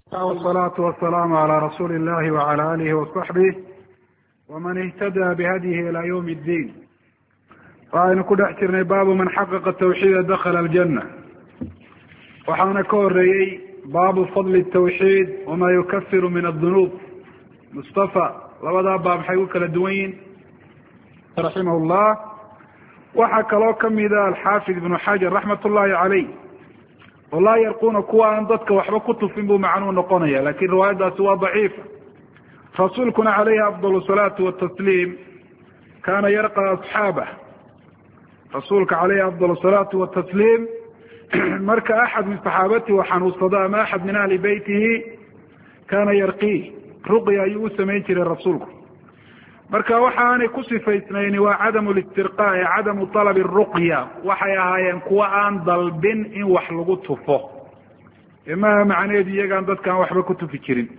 والصلاة والسلام على رسول الله وعلى آله وصحبه ومن اهتدى بهديه إلى يوم الدين. waxaynu ku dhex jirnay baabu man xaqaqa tawxiida dakhala aljanna. waxaana ka horeeyey baabu fadli tawxiid wamaa yukafiru min adunuub. mustafa labadaa baab maxay u kala duwan yihin raximah llah. waxaa kaloo kamida alxaafid ibnu xajar raxmat ullahi caleyh oo laa yarquuna kuwa aan dadka waxba ku tufin buu macnuu noqonaya, lakin riwaayadaasi waa daciifa. rasuulkuna caleyhi afdal salaatu watasliim kaana yarqa asxaabah. rasuulka caleyhi afdal salaatu watasliim marka axad min saxaabatihi u xanuunsado ama axad min ahli beytihi kaana yarqiih, ruqya ayuu u samayn jiray rasuulku. marka waxa aanay ku sifaysnayni waa cadamu listirqaa ee cadamu talabi ruqya. waxay ahaayeen kuwa aan dalbin in wax lagu tufo, maha macnaheedu iyagaan dadkaan waxba ku tufi jirin.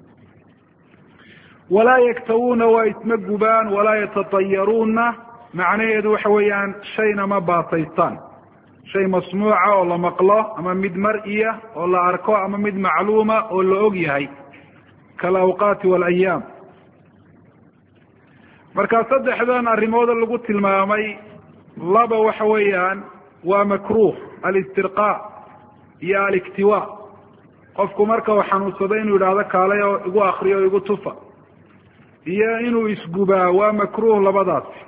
walaa yaktawuuna waa isma gubaan, walaa yatatayaruuna macnaheedu waxa weeyaan shayna ma baasaystaan. shay masmuuca oo la maqlo ama mid mar-iya oo la arko ama mid macluuma oo la og yahay kalawqaati walayaam. marka saddexdan arrimooda lagu tilmaamay, laba waxa weeyaan waa makruh alistirqaa iyo aliktiwa. qofku marka uu xanuunsado inuu yidhaahdo kaalay oo igu akriyo o igu tufa, iyo inuu isgubaa waa makruh labadaasi.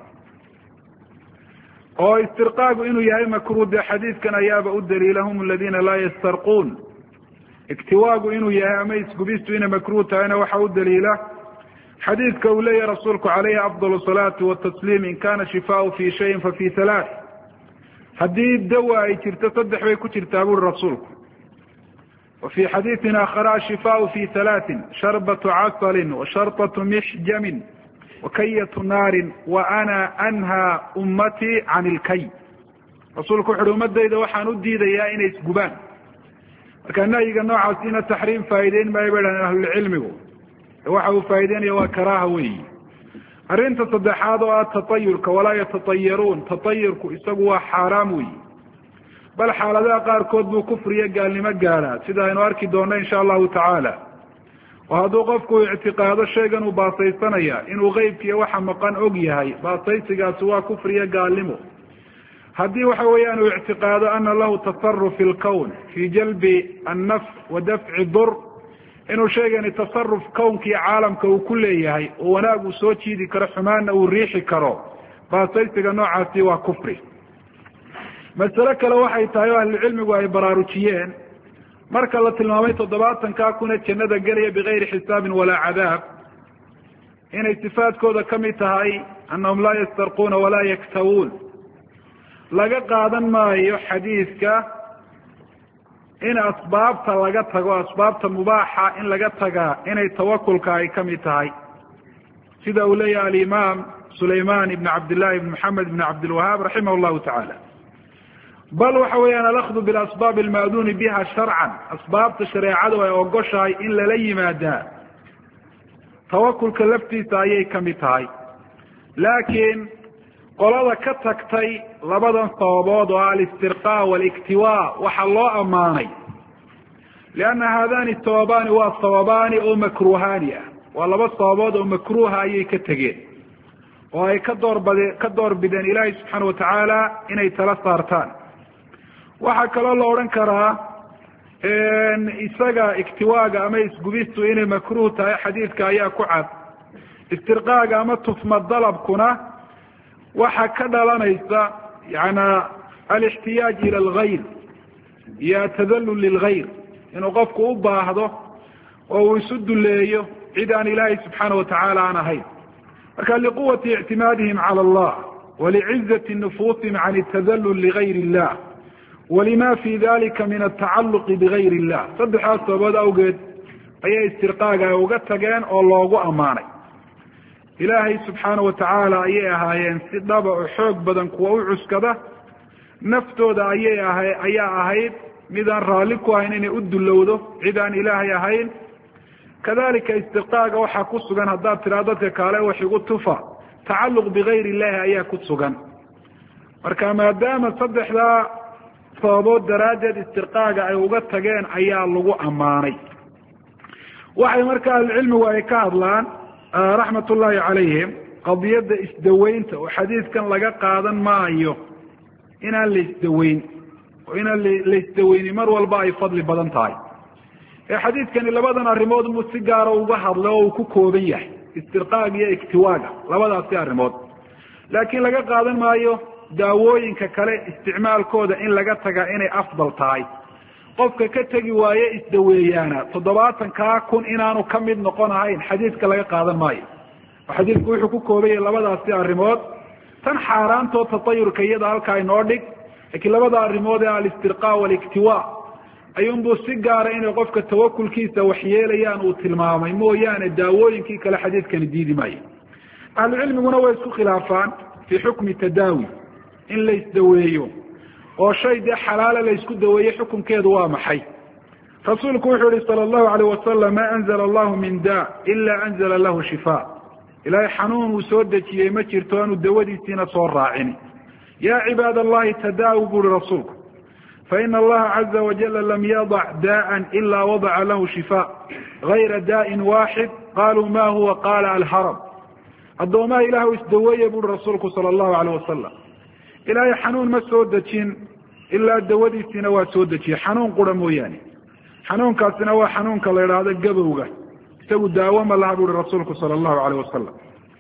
oo istirqaagu inuu yahay makruh dee xadiidkan ayaaba u daliila hum aladiina laa yastarquun. iktiwaagu inuu yahay ama isgubistu inay makruh tahayna waxa u daliila xadiidka uu leeyahy rasuulku caleyhi afdal salaatu watasliim in kana shifaau fi shayin fafi halaath. haddii dawa ay jirto saddex bay ku jirtaa buri rasuulku. wa fi xadiidin aakhara ashifaau fi halaatin sharbatu casalin wa sharطatu mixjamin wakayatu naarin wa ana anhaa ummatii can ilkay. rasuulku wuxu uhi ummadayda waxaan u diidayaa inay isgubaan. marka nahyiga noocaasina taxriim faa'ideyn maayo bay dhahdeen ahlulcilmigu, waxa uu faa'ideynaya waa karaaha weyi. arrinta saddexaad oo ah tatayurka, walaa yatatayaruun. tatayurku isagu waa xaaraam weyi, bal xaaladaha qaarkood buu kufriyo gaalnimo gaadhaa, sida aynu arki doonno insha allahu tacaala. oo hadduu qofku ictiqaado shaygan uu baasaysanaya inuu qeybkiiyo waxa maqan og yahay, baasaysigaasi waa kufriyo gaalnimo. haddii waxa weeyaan uu ictiqaado ana lahu tasaruf fi lkown fi jalbi annafc wa dafci dur, inuu shaygani tasaruf kownkii caalamka uu ku leeyahay oo wanaag uu soo jiidi karo, xumaanna uu riixi karo, baasaysiga noocaasi waa kufri. masale kale waxay tahay oo ahlucilmigu ay baraarujiyeen, marka la tilmaamay 70 kuna jannada gelaya bigayri xisaabin walaa cadaab, inay sifaadkooda kamid tahay annahum laa yastarquuna walaa yaktawuun. laga qaadan maayo xadiidka in asbaabta laga tago, asbaabta mubaaxa in laga tagaa inay tawakulka ay kamid tahay, sida uu leeyahay alimaam sulayman ibn cabdillahi ibn maxamed ibn cabdilwahaab raximah llahu tacaala. bal waxa weeyaan alakdu bilasbaab alma'duuni biha sharcan, asbaabta shareecadu ay ogoshahay in lala yimaadaa tawakulka laftiisa ayay kamid tahay. laakiin qolada ka tagtay labadan sababood oo alistirqaa waliktiwa waxaa loo ammaanay lianna haadani sababaani waa sababaani oo makruhaani ah. waa laba sababood oo makruha ayay ka tegeen oo ay ka doorbideen ilaahay subxaana watacaala inay tala saartaan. waxaa kaloo la odhan karaa isaga iktiwaaga ama isgubistu inay makruh tahay, xadiidka ayaa ku cad. istirqaaga ama tufma dalabkuna waxaa ka dhalanaysa yana alixtiyaaj ila algayr iyo atadallul lilgayr, inuu qofku u baahdo oo uu isu duleeyo cid aan ilaahay subxaana watacaala aan ahayn. marka liquwati ictimaadihim cala allah walicizati nufuusihim can atadallul ligayr illah walima fi dalika min atacaluqi bigayr illah. saddexdaas sababood awgeed ayay istirqaaga ay uga tageen oo loogu ammaanay. ilaahay subxaana watacaala ayay ahaayeen si dhaba oo xoog badan kuwa u cuskada, naftooda ayaa ahayd midaan raalli ku ahayn inay u dulowdo cid aan ilaahay ahayn. kadalika istirqaaga waxaa ku sugan, haddaad tiraa dadka kaale wax igu tufa, tacaluq bigayr illahi ayaa ku sugan. marka maadaama saddexdaa sababood daraaddeed istirqaaga ay uga tageen ayaa lagu ammaanay. waxay marka ahlucilmigu ay ka hadlaan raxmat ullahi calayhim qadiyadda isdaweynta oo xadiidkan laga qaadan maayo inaan la isdaweyn oo inaan la isdaweyni mar walba ay fadli badan tahay ee xadiidkani labadan arrimood muu si gaara uga hadlay oo uu ku kooban yahay istirqaaga iyo iktiwaaga labadaasi arrimood laakiin laga qaadan maayo daawooyinka kale isticmaalkooda in laga tagaa inay afdal tahay qofka ka tegi waaye isdaweeyaana 70,000 inaanu ka mid noqon ahayn xadiidka laga qaadan maayo xadiidku wuxuu ku kooban yahay labadaasi arrimood tan xaaraantoo tatayurka iyada halkaa inoo dhig laakiin labada arrimood ee alistirqaa waliktiwaa ayuunbuu si gaara inay qofka tawakulkiisa waxyeelayaan uu tilmaamay mooyaane daawooyinkii kale xadiidkani diidi maayo ahlucilmiguna way isku khilaafaan fii xukmi tadaawi in la isdaweeyo oo shay dee xalaala la isku daweeye xukunkeedu waa maxay rasuulku wuxuu yihi sala allahu alayh wasalam maa anzala allahu min daa ila anzala lahu shifaa ilaahay xanuun uu soo dejiyey ma jirto aanu dawadiisiina soo raacin yaa cibaad allahi tadaawu buuri rasuulku faina allaha caza wajala lam yadac daa'an ila wadaca lahu shifaa gayra daa'in waaxid qaluu ma huwa qaala alharam addoomaha ilaahu isdaweeye buuri rasuulku sala allahu alayh wasalam ilaahay xanuun ma soo dejin ilaa dawadiisiina waa soo dejiyey xanuun qura mooyaane xanuunkaasina waa xanuunka la idhaahdo gabowga isagu daawo ma laha buuri rasuulku sala allahu alayh wasalam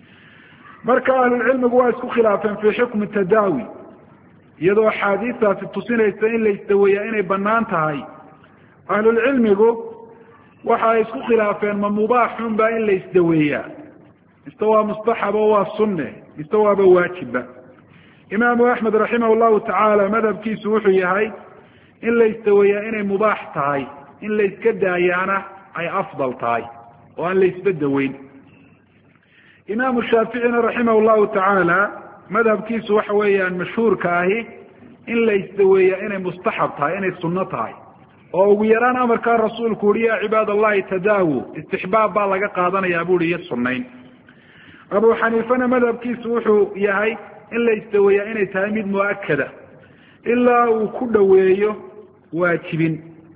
marka ahlulcilmigu waa isku khilaafeen fii xukmi tadaawi iyadoo axaadiistaasi tusinaysa in la isdaweeyaa inay banaan tahay ahlulcilmigu waxa ay isku khilaafeen ma mubaaxunba in la isdaweeyaa mise waa mustaxabo waa sunne mise waaba waajibba imaamu axmed raximah llahu tacaala madhabkiisu wuxuu yahay in la isdaweeyaa inay mubaax tahay in la iska daayaana ay afdal tahay oo aan la isba daweyn imaamu shaaficina raximah llahu tacaala madhabkiisu waxa weeyaan mashhuurka ahi in la isdaweeyaa inay mustaxab tahay inay sunno tahay oo ugu yaraan amarkaa rasuulku uhi yaa cibaad allahi tadaawu istixbaab baa laga qaadanayaa buuhi iyo sunnayn abu xaniifana madhabkiisu wuxuu yahay in la isdaweeyaa inay tahay mid muakada ilaa uu ku dhoweeyo waajibin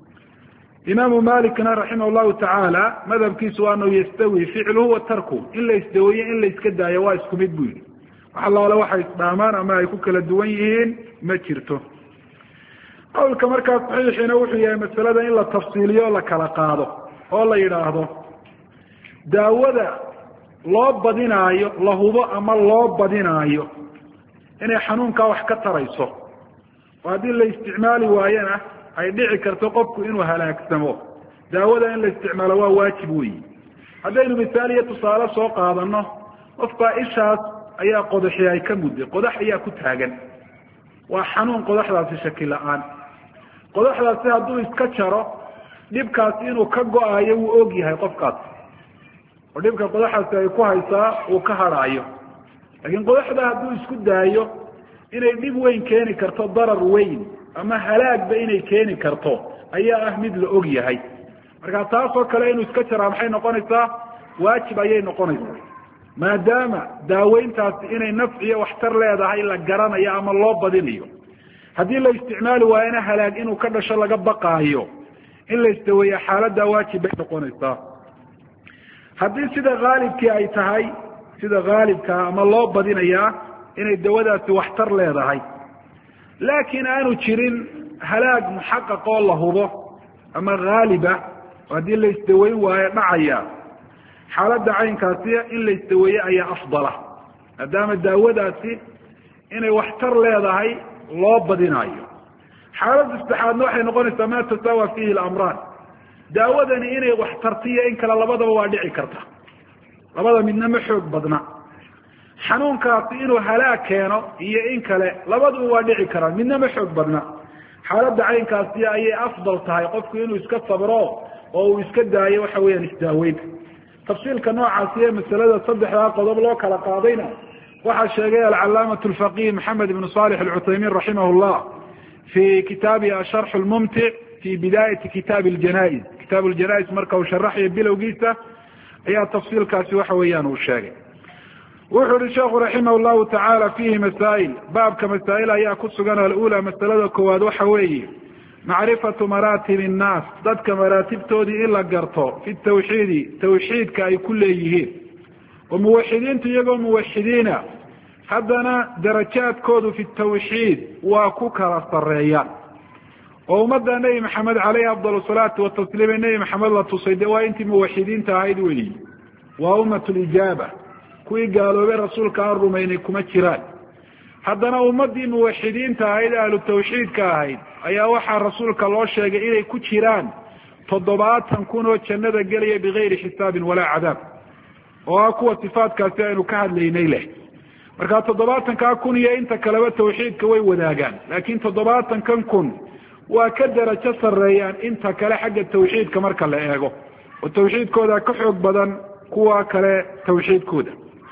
imaamu malikna raximah llahu tacaala madhabkiisu anau yastawi ficluhu wa tarku in la isdaweeye in la iska daayo waa isku mid buu yihi wax allaale waxay isdhaamaan ama ay ku kala duwan yihiin ma jirto qowlka markaa saxiixiina wuxuu yahay masalada in la tafsiiliyo o la kala qaado oo la yidhaahdo daawada loo badinaayo la hubo ama loo badinaayo inay xanuunkaa wax ka tarayso oo haddii la isticmaali waayana ay dhici karto qofku inuu halaagsamo daawada in la isticmaalo waa waajib weyi haddaynu misaal iyo tusaale soo qaadano qofbaa ishaas ayaa qodaxi ay ka mudday qodax ayaa ku taagan waa xanuun qodaxdaasi shaki la-aan qodaxdaasi hadduu iska jaro dhibkaasi inuu ka go-aayo wuu og yahay qofkaasi oo dhibka qodaxaasi ay ku haysaa uu ka hadhaayo laakiin qodaxda hadduu isku daayo inay dhib weyn keeni karto darar weyn ama halaagba inay keeni karto ayaa ah mid la og yahay marka taasoo kale inuu iska jaraa maxay noqonaysaa waajib ayay noqonaysaa maadaama daaweyntaasi inay nafciyo waxtar leedahay la garanayo ama loo badinayo haddii la isticmaali waayana halaag inuu ka dhasho laga baqaayo in la isdaweeya xaaladdaa waajib bay noqonaysaa haddii sida haalibkii ay tahay sida haalibkaa ama loo badinayaa inay dawadaasi waxtar leedahay laakiin aanu jirin halaag muxaqaq oo la hubo ama haaliba oo haddii la isdaweyn waayo dhacaya xaaladda caynkaasi in la isdaweeye ayaa afdala maadaama daawadaasi inay waxtar leedahay loo badinaayo xaaladda saddexaadna waxay noqonaysaa maa tasaawa fiihi lamraan daawadani inay waxtartiyo in kale labadaba waa dhici karta labada midna ma xoog badna xanuunkaasi inuu halaag keeno iyo in kale labaduba waa dhici karaan midna ma xoog badna xaaladda caynkaasi ayay afdal tahay qofku inuu iska sabro oo uu iska daayo waxa weeyaan isdaaweynta tafsiilka noocaasi ee masalada saddexdaa qodob loo kala qaadayna waxaa sheegay alcalaamatu alfaqih maxamed ibnu salix alcuthaymiin raximah llah fi kitaabihi asharx lmumtic fi bidaayati kitaabi ljanais kitaab ljanais marka uu sharaxayo bilowgiisa ayaa tafsiilkaasi waxa weeyaan uu sheegay wuxuu uhi sheekhu raximah llahu tacaala fiihi masaa'il baabka masaa'il ayaa ku sugan alula masalada koowaad waxa weeye macrifatu maraatibi innaas dadka maraatibtoodii in la garto fi tawxiidi tawxiidka ay ku leeyihiin oo muwaxidiintu iyagoo muwaxidiina haddana darajaadkoodu fi tawxiid waa ku kala sareeyaan oo ummadda nebi maxamed caleyhi afdal salaatu watasliim ee nebi maxamed la tusay dee waa intii muwaxidiinta ahayd weyi waa ummatulijaaba kuwii gaaloobay rasuulka aan rumaynay kuma jiraan haddana ummaddii muwaxidiinta ahayd ahlu tawxiidka ahayd ayaa waxaa rasuulka loo sheegay inay ku jiraan 70,000 oo jannada gelaya bigayri xisaabin walaa cadaab oo ah kuwa sifaadkaasi aynu ka hadlaynay leh marka 70,000 iyo inta kaleba tawxiidka way wadaagaan laakiin 70,000 waa ka darajo sareeyaan inta kale xagga tawxiidka marka la eego oo tawxiidkooda ka xoog badan kuwa kale tawxiidkooda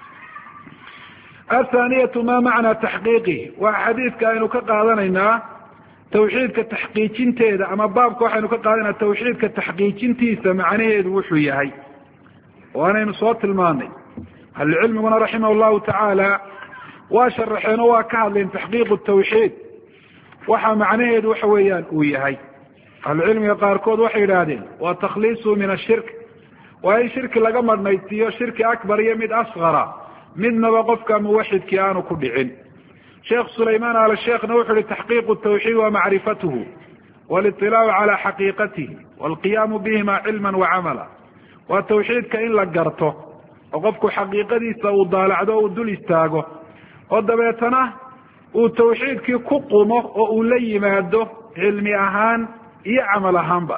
athaaniyatu ma macnaa taxqiiqi waa xadiidka aynu ka qaadanaynaa tawxiidka taxqiijinteeda ama baabka waxaynu ka qaadanaa tawxiidka taxqiijintiisa macnaheedu wuxuu yahay waanaynu soo tilmaanay ahlucilmiguna raximah llahu tacaala waa sharaxeen oo waa ka hadleen taxqiiqu tawxiid waxa macnaheedu waxa weeyaan uu yahay ahlucilmiga qaarkood waxay yidhaahdeen waa takhliisu min ashirk waa in shirki laga madhnaysiiyo shirki akbar iyo mid asqara midnaba qofka muwaxidkii aanu ku dhicin sheekh sulaymaan al sheekhna wuxu uhi taxqiiqu tawxiid wa macrifatuhu waliطilaacu cala xaqiiqatihi walqiyaamu bihima cilma wacamala waa tawxiidka in la garto oo qofku xaqiiqadiisa uu daalacdo o uu dul istaago oo dabeetana uu tawxiidkii ku qumo oo uu la yimaado cilmi ahaan iyo camal ahaanba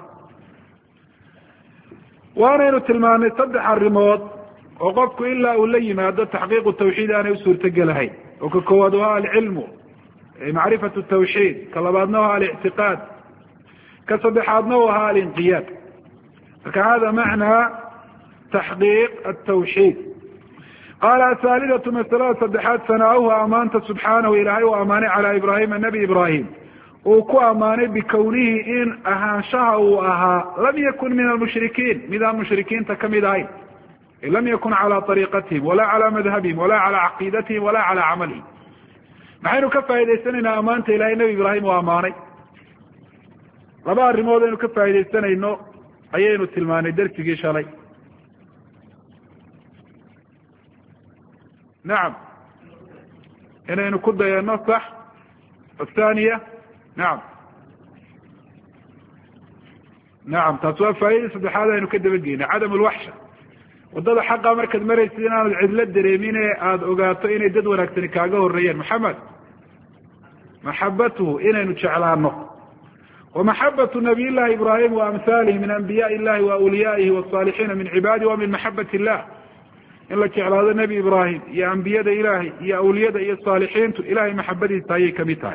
waanaynu tilmaanay 3 arrimood oo qofku ilaa uu la yimaado taxqiiqu tawxiid aanay u suurtogelahayn oo ka koowaad waa alcilmu macrifatu tawxiid ka labaadna waa alictiqaad ka saddexaadna waa ahaa alinqiyaad marka hada macnaa taxqiiq atawxiid qaala athaalidatu masalada saddexaad sanaahu amaanta subxaanahu ilaahay uu amaanay calaa ibraahima nebi ibraahim uu ku amaanay bikownihi in ahaanshaha uu ahaa lam yakun min almushrikiin midaan mushrikiinta kamid ahayn lam yakun calى طariiqatihim walaa calى madhabihim walaa calى caqiidatihim walaa calى camalihim maxaynu ka faa'idaysanaynaa amaanta ilahay nebi ibraahim uu amaanay 2 arrimood aynu ka faa'iidaysanayno ayaynu tilmaanay dersigii shalay nacam inaynu ku dayano sax athaniya nacam nacam taas waa faa'idada saddexaad aynu ka dabageynay cadam lwaxsha wadada xaqa markaad maraysid inaanad cidlo dareemin ee aada ogaato inay dad wanaagsani kaaga horeeyeen maxamed maxabatuhu inaynu jeclaano wamaxabatu nabiy llahi ibrahim waamhaalihi min anbiyaai illahi waawliyaa'ihi wasaalixiina min cibaadihi wa min maxabat illah in la jeclaado nebi ibraahim iyo ambiyada ilaahay iyo awliyada iyo saalixiintu ilahay maxabadiisa ayay kamid tahay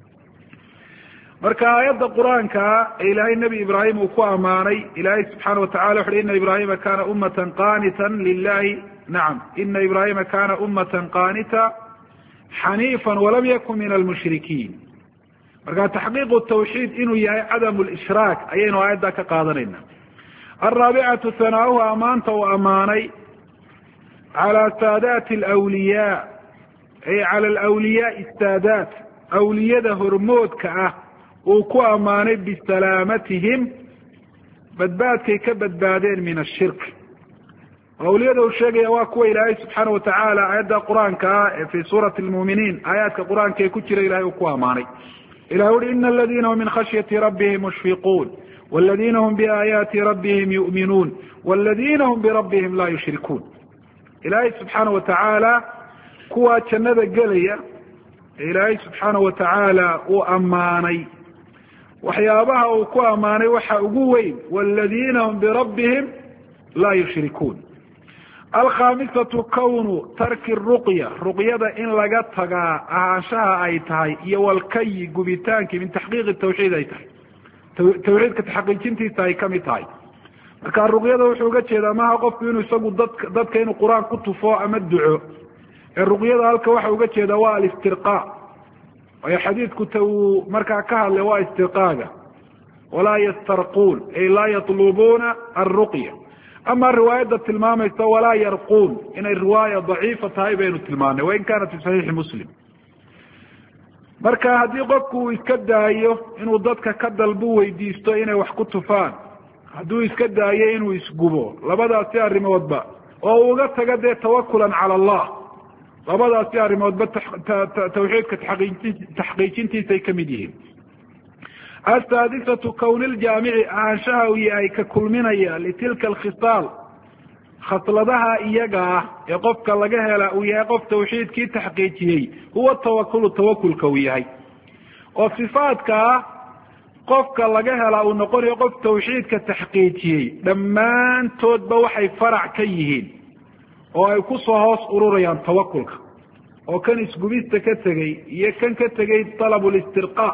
marka aayadda qur-aanka ee ilaahay nebi ibraahim uu ku amaanay ilaahay subxaana watacala wuxu uhi ina ibrahima kana ummatan qaanitan lilahi nacam ina ibrahima kana ummatan qaanita xaniifan walam yakun min almushrikiin marka taxqiiqu tawxiid inuu yahay cadam lishraak ayaynu aayadda ka qaadanayna alraabicatu hanaauhu amaanta uu amaanay calى saadaati alawliyaa ay cala alawliyaai saadaat awliyada hormoodka ah uu ku amaanay bisalaamatihim badbaadkay ka badbaadeen min ashirk awliyada uu sheegaya waa kuwa ilaahay subxaana watacaala aayadda qur-aanka ah ee fi suurati lmuuminiin aayaadka qur-aanka ee ku jira ilahay uu ku amaanay ilah uhi ina aladina hum min khashyati rabbihim mushfiquun wاladina hum biaayaati rabbihim yu'minuun wاladina hum birabbihim laa yushrikuun ilaahay subxaana watacaala kuwaa jannada gelaya ee ilaahay subxaana watacaala uu amaanay waxyaabaha uu ku amaanay waxa ugu weyn wاladina hum birabbihim laa yushrikuun alkhamisatu kawnu tarki ruqya ruqyada in laga tagaa ahaanshaha ay tahay iyo walkayi gubitaankii min taxqiiqi tawxiid ay tahay tawxiidka taxqiijintiisa ay kamid tahay marka ruqyada wuxuu uga jeedaa maha qofku inuu isagu dadka inuu qur-aan ku tufo ama duco ee ruqyada halka waxa uga jeeda waa alistirqa waayo xadiidku ta uu markaa ka hadlay waa istirqaaga walaa yastarquun ay laa yatlubuuna alruqya ama riwaayadda tilmaamaysa walaa yarquun inay riwaaya daciifa tahay baynu tilmaanay wain kaanat fi saxiixi muslim marka haddii qofku uu iska daayo inuu dadka ka dalbu weydiisto inay wax ku tufaan, hadduu iska daayo inuu isgubo, labadaasi arrimoodba oo uga taga dee tawakulan cala allah, labadaasi arrimoodba tawxiidka taxqiijintiisay ka mid yihiin. asaadisatu kowni ljaamici ahaanshaha uu yahay ka kulminaya litilka alkhisaal, khasladaha iyaga ah ee qofka laga hela uu yahay qof tawxiidkii taxqiijiyey, huwa tawakulu tawakulka uu yahay. oo sifaadka ah qofka laga hela uu noqonayo qof tawxiidka taxqiijiyey, dhammaantoodba waxay farac ka yihiin oo ay ku soo hoos ururayaan tawakulka. oo kan isgubista ka tegey iyo kan ka tegey talabu listirqa,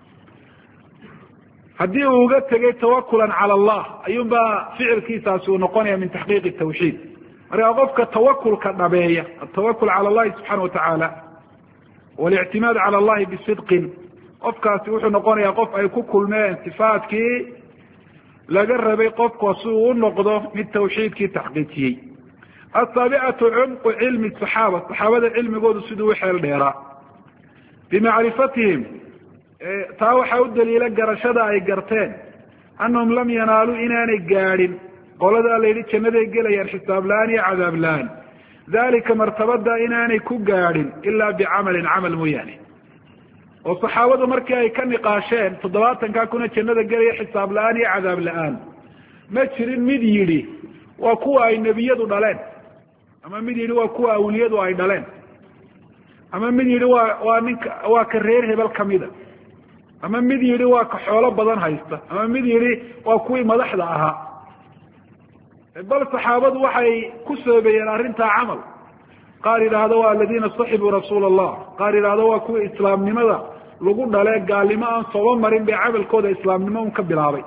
haddii uu uga tegay tawakulan cala allah, ayuunbaa ficilkiisaasi uu noqonaya min taxqiiqi tawxiid. markaa qofka tawakulka dhabeeya, atawakul cala allahi subxaana watacaala walictimaad cala allahi bisidqin, qofkaasi wuxuu noqonayaa qof ay ku kulmeen sifaadkii laga rabay qofka si uu u noqdo mid tawxiidkii taxqiijiyey. asaabicatu cumqu cilmi saxaaba, saxaabada cilmigoodu siduu u xeel dheeraa. bimacrifatihim, taa waxaa u daliila garashada ay garteen, annahum lam yanaaluu inaanay gaadhin qoladaa la yidhi jannaday gelayaan xisaab la-aan iyo cadaab la-aan, dalika martabada inaanay ku gaadhin ilaa bicamalin, camal mooyaane. oo saxaabadu markii ay ka niqaasheen 70 kuna jannada gelaya xisaab la-aan iyo cadaab la-aan, ma jirin mid yidhi waa kuwa ay nebiyadu dhaleen, ama mid yidhi waa kuwa awliyadu ay dhaleen, ama mid yidhi waa ka reer hebel kamida, ama mid yidhi waa ka xoolo badan haysta, ama mid yidhi waa kuwii madaxda ahaa. bal saxaabadu waxay ku soobeeyeen arrintaa camal. qaar yidhaahdo waa aladiina saxibuu rasuula allah, qaar yidhaahdo waa kuwii islaamnimada lagu dhale, gaalnimo aan sooba marin bay camalkooda islaamnimo un ka bilaabay.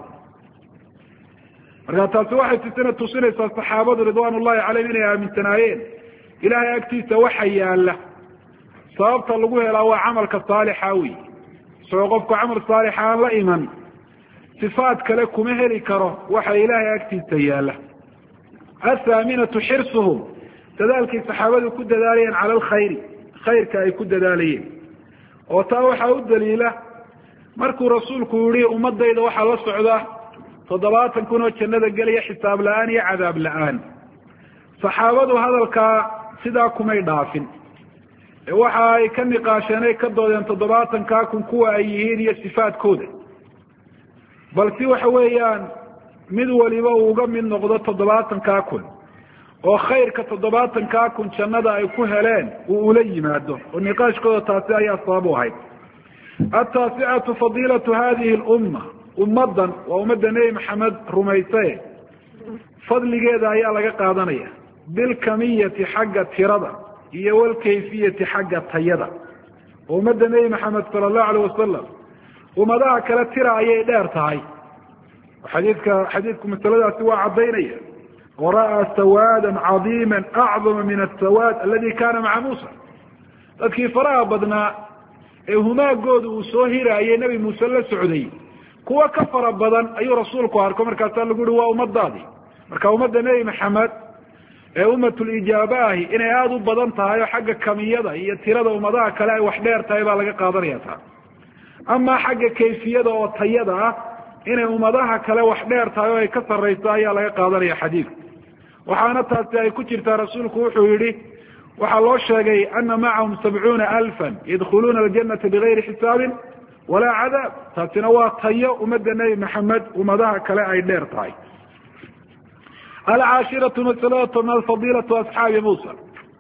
markaa taasi waxay tusinaysaa saxaabadu ridwaan ullahi calayhim inay aaminsanaayeen ilaahay agtiisa waxa yaala, sababta lagu helaa waa camalka saalixa wey. isagoo qofku camal saalixa aan la iman, sifaad kale kuma heli karo waxa ilaahay agtiisa yaala. athaaminatu xirsuhum, dadaalkii saxaabadu ku dadaalayeen cala alkhayri, khayrka ay ku dadaalayeen. oo taa waxaa u daliila markuu rasuulku yihi ummadayda waxaa la socda 70 kun oo jannada gelaya xisaab la-aan iyo cadaab la-aan. saxaabadu hadalkaa sidaa kumay dhaafin, waxa ay ka niqaasheen ay ka doodeen 70 kun kuwa ay yihiin iyo sifaadkooda, bal si waxa weeyaan mid waliba uu uga mid noqdo 70 kun oo khayrka 70 kun jannada ay ku heleen uu ula yimaado. oo niqaashkooda taasi ayaa sabab u ahayd. ataasicatu fadiilatu hadihi lumma, ummadan waa ummadda nebi maxamed rumaysaye fadligeeda ayaa laga qaadanaya, bilkamiyati xagga tirada iyo walkayfiyati xagga tayada. oo ummadda nebi maxamed sala allahu alayh wasalam ummadaha kale tira ayay dheer tahay. xadiidku masaladaasi waa caddaynaya. wara'aa sawaadan cadiima acdama min asawaad aladi kana maca muusa, dadkii faraha badnaa ee humaagooda uu soo hiraayay nebi muuse la socday, kuwa ka fara badan ayuu rasuulku arko. markaasaa lagu yihi waa ummadaadii. marka ummadda nebi maxamed ee ummatulijaaba ahi inay aada u badan tahay oo xagga kamiyada iyo tirada ummadaha kale ay wax dheer tahay baa laga qaadanaya taa. amaa xagga kayfiyada oo tayada ah inay ummadaha kale wax dheer tahay oo ay ka sarrayso ayaa laga qaadanaya xadiidka. waxaana taasi ay ku jirtaa rasuulku wuxuu yihi, waxaa loo sheegay ana macahum 70,000 yadkhuluuna aljanata bigayri xisaabin walaa cadaab. taasina waa tayo ummadda nebi maxamed ummadaha kale ay dheer tahay. alcaashiratu masalada tobnaad fadiilatu asxaabi muusa,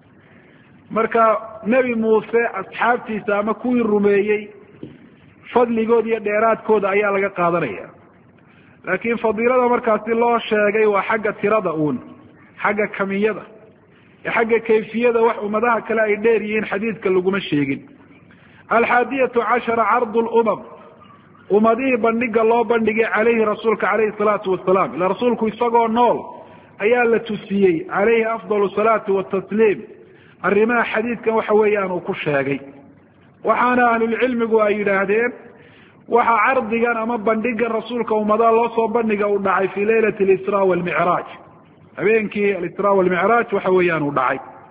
marka nebi muuse asxaabtiisa ama kuwii rumeeyey fadligooda iyo dheeraadkooda ayaa laga qaadanaya. laakiin fadiilada markaasi loo sheegay waa xagga tirada uun, xagga kamiyada iyo xagga kayfiyada wax ummadaha kale ay dheer yihiin xadiidka laguma sheegin. alxaadiyatu cashara cardu lumam, ummadihii bandhiga loo bandhigay calayhi rasuulka calayhi salaatu wasalaam. ila rasuulku isagoo nool ayaa la tusiyey calayhi afdal salaati watasliim arrimaha xadiidkan waxa weeyaan uu ku sheegay. waxaana ahlulcilmigu ay yidhaahdeen waxa cardigan ama bandhigan rasuulka ummadaha loo soo bandhiga uu dhacay fii leylati alisra walmicraaj, habeenkii alisra walmicraaj waxa weeyaan uu dhacay.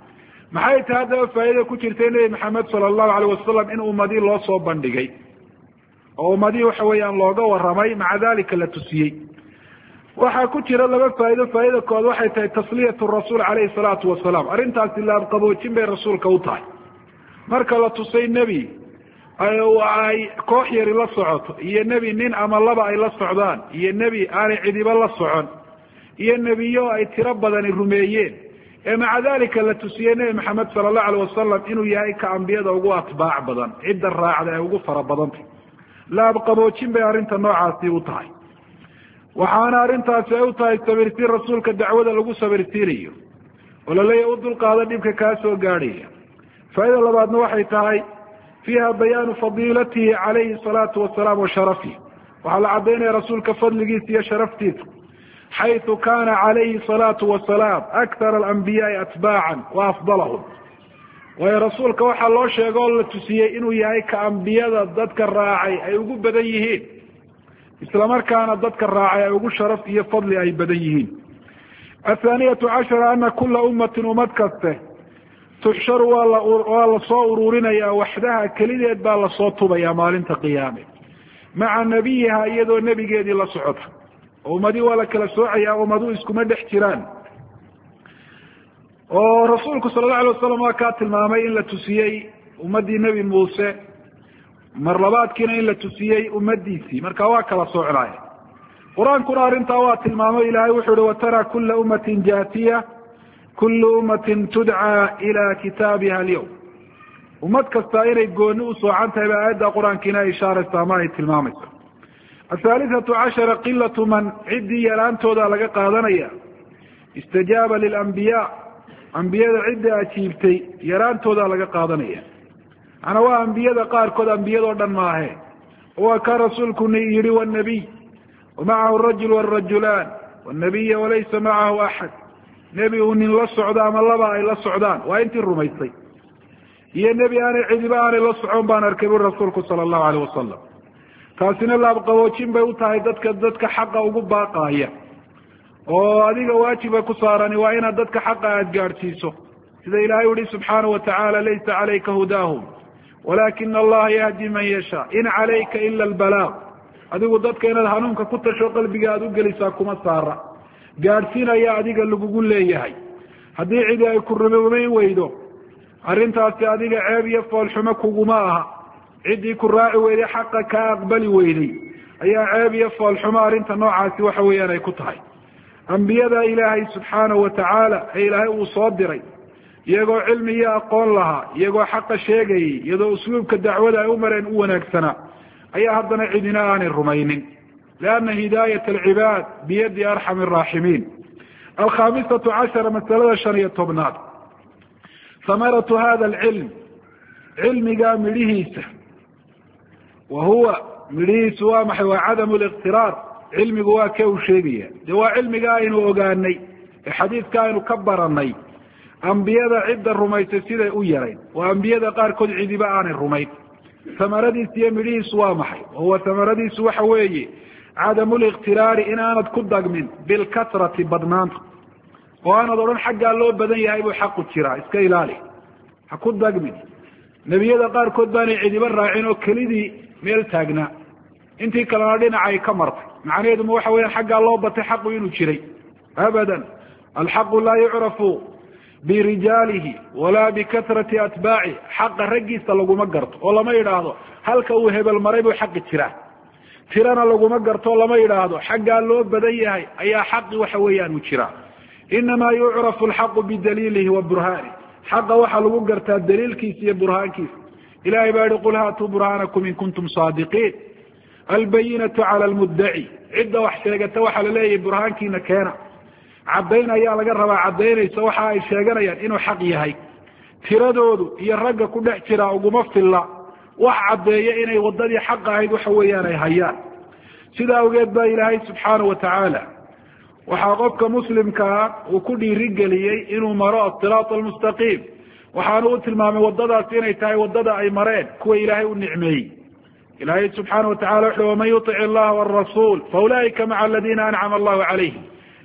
maxay tahay haddaba faa'iida ku jirtay nebi maxamed sala allahu alayh wasalam in ummadii loo soo bandhigay oo ummadii waxa weeyaan looga warramay maca dalika la tusiyey waxaa ku jira laba faa'ido. faa'ida kood waxay tahay tasliyatu rasuul calayhi salaatu wasalaam. arrintaasi laabqaboojin bay rasuulka u tahay. marka la tusay nebi ay koox yari la socoto, iyo nebi nin ama laba ay la socdaan, iyo nebi aanay cidiba la socon, iyo nebiyo ay tiro badani rumeeyeen, ee maca dalika la tusiyey nebi maxamed sala allahu alayh wasalam inuu yahay ka ambiyada ugu atbaac badan, cidda raacda ee ugu fara badantay. laabqaboojin bay arrinta noocaasi u tahay. waxaana arrintaasi ay u tahay sabirtiin rasuulka dacwada lagu sabirsiinayo oo laleeyahy u dulqaado dhibka kaa soo gaadhaya. faa'ida labaadna waxay tahay fiiha bayaanu fadiilatihi calayhi salaatu wasalaam wa sharafihi. waxaa la caddaynaya rasuulka fadligiisa iyo sharaftiisa, xaytu kana calayhi salaatu wasalaam akthara alambiyaai atbaacan wa afdalahum. waayo rasuulka waxaa loo sheega oo la tusiyey inuu yahay ka ambiyada dadka raacay ay ugu badan yihiin, isla markaana dadka raacay ay ugu sharaf iyo fadli ay badan yihiin. athaaniyatu cashara ana kula ummatin ummad kaste tuxsharu waa lasoo ururinaya waxdaha, kelideed baa lasoo tubaya maalinta qiyaame, maca nabiyiha iyadoo nebigeedii la socota. oo ummadii waa la kala soocaya, ummadu iskuma dhex jiraan. oo rasuulku sala allahu alay wasalam waa kaa tilmaamay in la tusiyey ummaddii nebi muuse, mar labaadkiina in la tusiyey ummadiisii, marka waa kala soocnaaya. qur-aankuna arrintaa waa tilmaamo. ilaahay wuxuu uhi watara kula ummatin jaatiya kulu ummatin tudcaa ila kitaabiha alyawm. ummad kasta inay gooni u soocan tahay ba aayadda qur-aankiina ay ishaaraysa ama ay tilmaamaysa. athaalithatu cashara qilatu man ciddii yaraantooda laga qaadanaya istajaaba lilambiyaa, ambiyada cidda ajiibtay yaraantooda laga qaadanaya. ana waa ambiyada qaarkood, ambiyadoo dhan maahe. waa ka rasuulku yihi wnabiy wamacahu rajul warajulaan wnabiya walaysa macahu axad. nebi uu nin la socdo ama laba ay la socdaan, waa intii rumaysay, iyo nebi aanay cidiba aanay la socon baan arkay buri rasuulku sala allahu alayh wasalam. taasina laabqaboojin bay u tahay dadka xaqa ugu baaqaaya. oo adiga waajiba ku saarani waa inaad dadka xaqa aada gaadhsiiso, sida ilaahay uhi subxaanahu watacaala laysa calayka hudaahum walaakina allaha yahdi man yashaa in calayka ila albalaaq. adigu dadka inaad hanuunka ku tasho qalbiga aada u gelisaa kuma saara, gaadhsiinaya adiga lagugu leeyahay. haddii cidi ay ku rumayn weydo, arrintaasi adiga ceeb iyo foolxumo kuguma aha. ciddii ku raaci weyday xaqa kaa aqbali weyday ayaa ceeb iyo foolxumo arrinta noocaasi waxa weeyaan ay ku tahay. ambiyada ilaahay subxaanahu watacaala ee ilaahay uu soo diray, iyagoo cilmi iyo aqoon lahaa, iyagoo xaqa sheegayay, iyadoo usluubka dacwada ay u mareen u wanaagsanaa, ayaa haddana cidina aanay rumaynin. lianna hidaayat alcibaad biyadi arxam araaximiin. alkhaamisatu cashara masalada 15 hamaratu hada alcilm, cilmiga midhihiisa. wa huwa midhihiisu waa maxay? waa cadamu liqtiraar. cilmigu waa kee uu sheegaya? dee waa cilmiga aynu ogaanay ee xadiidka aynu ka baranay. ambiyada cidda rumaysay siday u yarayn, waa ambiyada qaarkood cidiba aanay rumayn. hamaradiisu iyo midhihiisu waa maxay? wahuwa hamaradiisu waxa weeye cadamu liqtiraari, inaanad ku dagmin bilkasrati, badnaanta. oo aanad odhan xaggaa loo badan yahay buu xaqu jiraa, iska ilaali, ha ku dagmin. nebiyada qaarkood baanay cidiba raacin oo kelidii meel taagnaa, intii kalena dhinacay ka martay. macnaheedu ma waxa weyaan xaggaa loo batay xaqu inuu jiray? abadan. alxaqu laa yucrafu birijaalihi walaa bikasrati atbaaci. xaqa raggiisa laguma garto oo lama yidhaahdo halka uu hebel maray buu xaqi jiraa. tirana laguma garto lama yidhaahdo xaggaa loo badan yahay ayaa xaqi waxa weeyaan u jiraa. inamaa yucrafu alxaqu bidaliilihi wa burhaani. xaqa waxaa lagu gartaa daliilkiisa iyo burhaankiisa. ilahay baa yihi qul haatuu burhaanakum in kuntum saadiqiin. albayinatu cala almuddaci. cidda wax sheegata waxaa la leeyahay burhaankiina keena. caddayn ayaa laga rabaa caddaynaysa waxa ay sheeganayaan inuu xaq yahay. tiradoodu iyo ragga ku dhex jiraa uguma filla wax caddeeya inay waddadii xaq ahayd waxa weeyaan ay hayaan. sidaa awgeed baa ilaahay subxaanahu watacaala waxaa qofka muslimkaa uu ku dhiirigeliyey inuu maro asiraat almustaqiim. waxaanu u tilmaamay waddadaasi inay tahay waddada ay mareen kuwa ilaahay u nicmeeyey. ilaahay subxaanahu watacala wuxu waman yutic illaha warasuul faulaa'ika maca aladiina ancama allahu calayhim.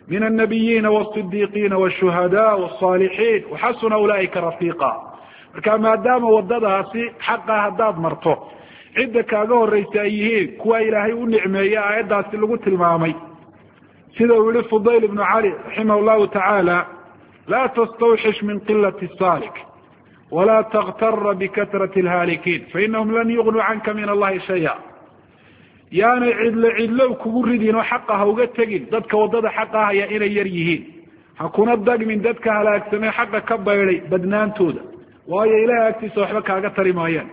min النabiyiina والصidiiqiina والshuhadاء والصاalixiin وxasuna ulaaئika rafiiqa marka maadaama wadadaasi xaqa haddaad marto cidda kaaga horeysa ay yihiin kuwa ilaahay u nicmeeye aayaddaasi lagu tilmaamay sida uu yihi fudayl ibnu cali raximah الlahu taعaalى laa tastawxish min qilaة الsalik wla tktara bikatraة الhaalikiin fainahum lan yugnuu canka min allahi shaya yaanay cidlow kugu ridin oo xaqa ha uga tegin dadka wadada xaqa haya inay yar yihiin ha kuna dagmin dadka halaagsamee xaqa ka bayday badnaantooda waayo ilahay agtiisa waxba kaaga tari maayaan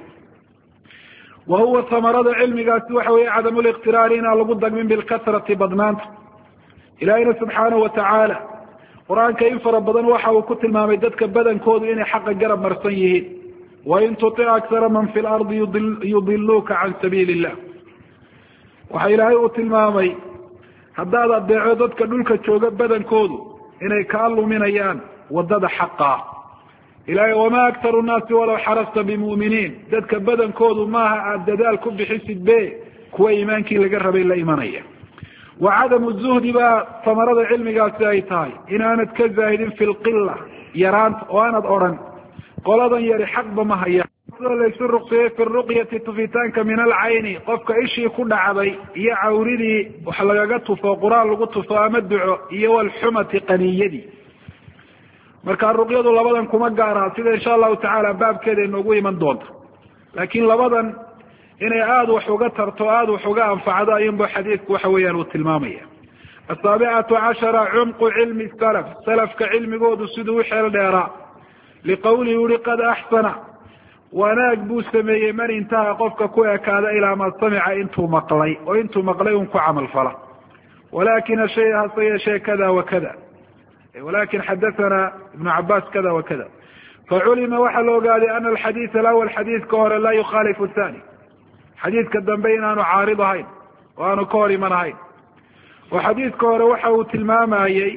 wa huwa hamarada cilmigaasi waxa weeye cadamu liqtiraari inaan lagu dagmin bilkasrati badnaanta ilahayna subxaanahu watacaala qur-aanka in fara badan waxa uu ku tilmaamay dadka badankoodu inay xaqa garab marsan yihiin wain tutic aksara man fi lardi yudiluuka can sabiili illah waxa ilaahay uu tilmaamay haddaad adeeco dadka dhulka jooga badankoodu inay kaa luminayaan wadada xaqa ilahay wamaa aktaru nnaasi walaw xarasta bimu'miniin dadka badankoodu maaha aada dadaal ku bixisid be kuwa iimaankii laga rabay la imanaya wa cadamu zuhdi baa samarada cilmigaasi ay tahay inaanad ka zaahidin fi lqila yaraanta oo aanad odhan qoladan yari xaqba ma haya sida laysu ruqsiyey fi ruqyati tufitaanka min alcayni qofka ishii ku dhacday iyo cawridii wax lagaga tufo qur-aan lagu tufo ama duco iyo walxumati qaniyadii marka ruqyadu labadan kuma gaara sida insha allahu tacaala baabkeeda inoogu iman doonta laakiin labadan inay aada wax uga tarto aada wax uga anfacdo ayunba xadiidku waxa weeyaan uu tilmaamaya asaabicatu cashara cumqu cilmi salaf salafka cilmigoodu siduu u xeel dheeraa liqawlihi uri qad axsana wanaag buu sameeyey man intaha qofka ku ekaada ilaa ma samica intuu maqlay oo intuu maqlay un ku camal fala walakina shay hase yeeshee kada wa kada walakin xadathana ibnu cabaas kada wa kada faculima waxaa la ogaaday ana alxadiid alawal xadiidka hore laa yukhaalifu thani xadiidka dambe inaanu caarid ahayn oo aanu ka hor iman ahayn oo xadiidka hore waxa uu tilmaamayey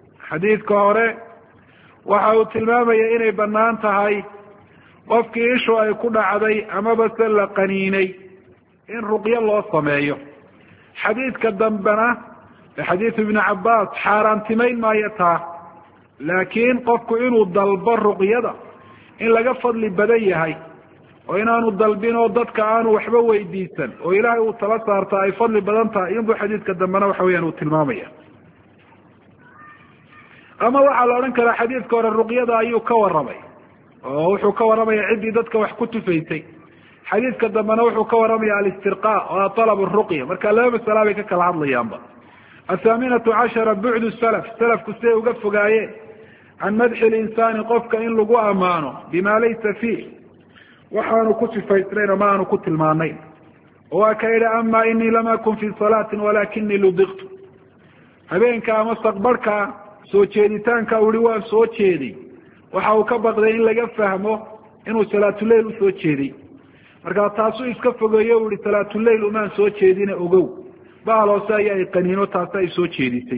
inay banaan tahay qofkii ishu ay ku dhacday amaba se la qaniinay in ruqyo loo sameeyo xadiidka dambena xadiidu ibni cabaas xaaraantimayn maayo taa laakiin qofku inuu dalbo ruqyada in laga fadli badan yahay oo inaanu dalbin oo dadka aanu waxba weydiisan oo ilaahay uu tala saarta ay fadli badan tahay inbuu xadiidka dambena waxa weyaan uu tilmaamaya ama waxaa la odhan karaa xadiidka hore ruqyada ayuu ka warramay oo wuxuu ka warramaya ciddii dadka wax ku tufaysay xadiidka dambena wuxuu ka warramaya alistirqa oo talab ruqya marka laba masala bay ka kala hadlayaanba athaaminatu cashara bucdu salaf salafku siday uga fogaayeen can madxi linsaani qofka in lagu ammaano bima laysa fiih waxaanu ku sifaysnayn ama aanu ku tilmaanayn oo waa ka yidhi ama inii lam akun fi salaatin walakinii ludiqtu habeenka ama saqbarhka soo jeeditaanka uhi waan soo jeeday waxa uu ka baqday in laga fahmo inuu salaatuleyl usoo jeeday markaa taasuu iska fogeeyo u yihi salaatuleyl umaan soo jeedina ogow bahal hoose ayaa ay qaniino taasi ay soo jeedisay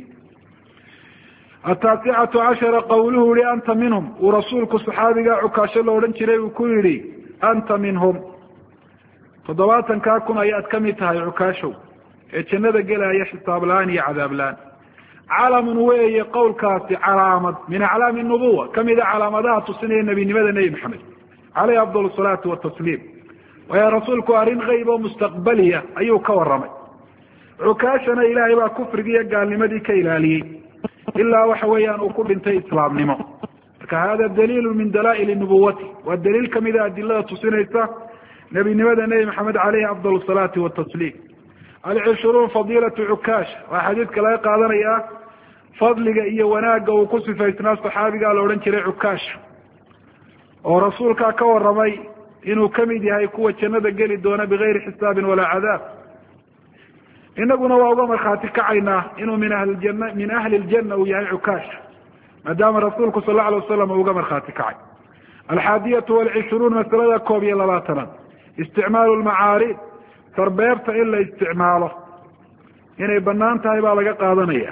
ataasicatu cashara qawluhu yihi anta minhum uu rasuulku saxaabigaa cukaasho la odhan jiray uu ku yidhi anta minhum 70,000 ayaad kamid tahay cukaashow ee jannada gelaya xisaab la-aan iyo cadaab la-aan calamun weeye qowlkaasi calaamad min aclaami nubuwa kamida calaamadaha tusinaya nebinimada nebi maxamed caleyhi afdal salaatu watasliim waayo rasuulku arrin keyb oo mustaqbaliya ayuu ka warramay cukaashana ilaahay baa kufrigi iyo gaalnimadii ka ilaaliyey ilaa waxa weeyaan uu ku dhintay islaamnimo marka hada daliilu min dalaa'ili nubuwati waa daliil kamida adilada tusinaysa nebinimada nebi maxamed caleyhi afdal salaati watasliim alcishruun fadiilatu cukaash waa xadiidka laga qaadanaya fadliga iyo wanaagga uu ku sifaysnaa saxaabigaa la odhan jiray cukaash oo rasuulkaa ka warramay inuu kamid yahay kuwa jannada geli doona bigayri xisaabin walaa cadaab inaguna waa uga markhaati kacaynaa inuu min ahli ljanna uu yahay cukaash maadaama rasuulku sal alla alay wasalam uu uga markhaati kacay alxaadiyatu walcishruun masalada 21 isticmaalu lmacaarid sarbeebta in la isticmaalo inay banaan tahay baa laga qaadanaya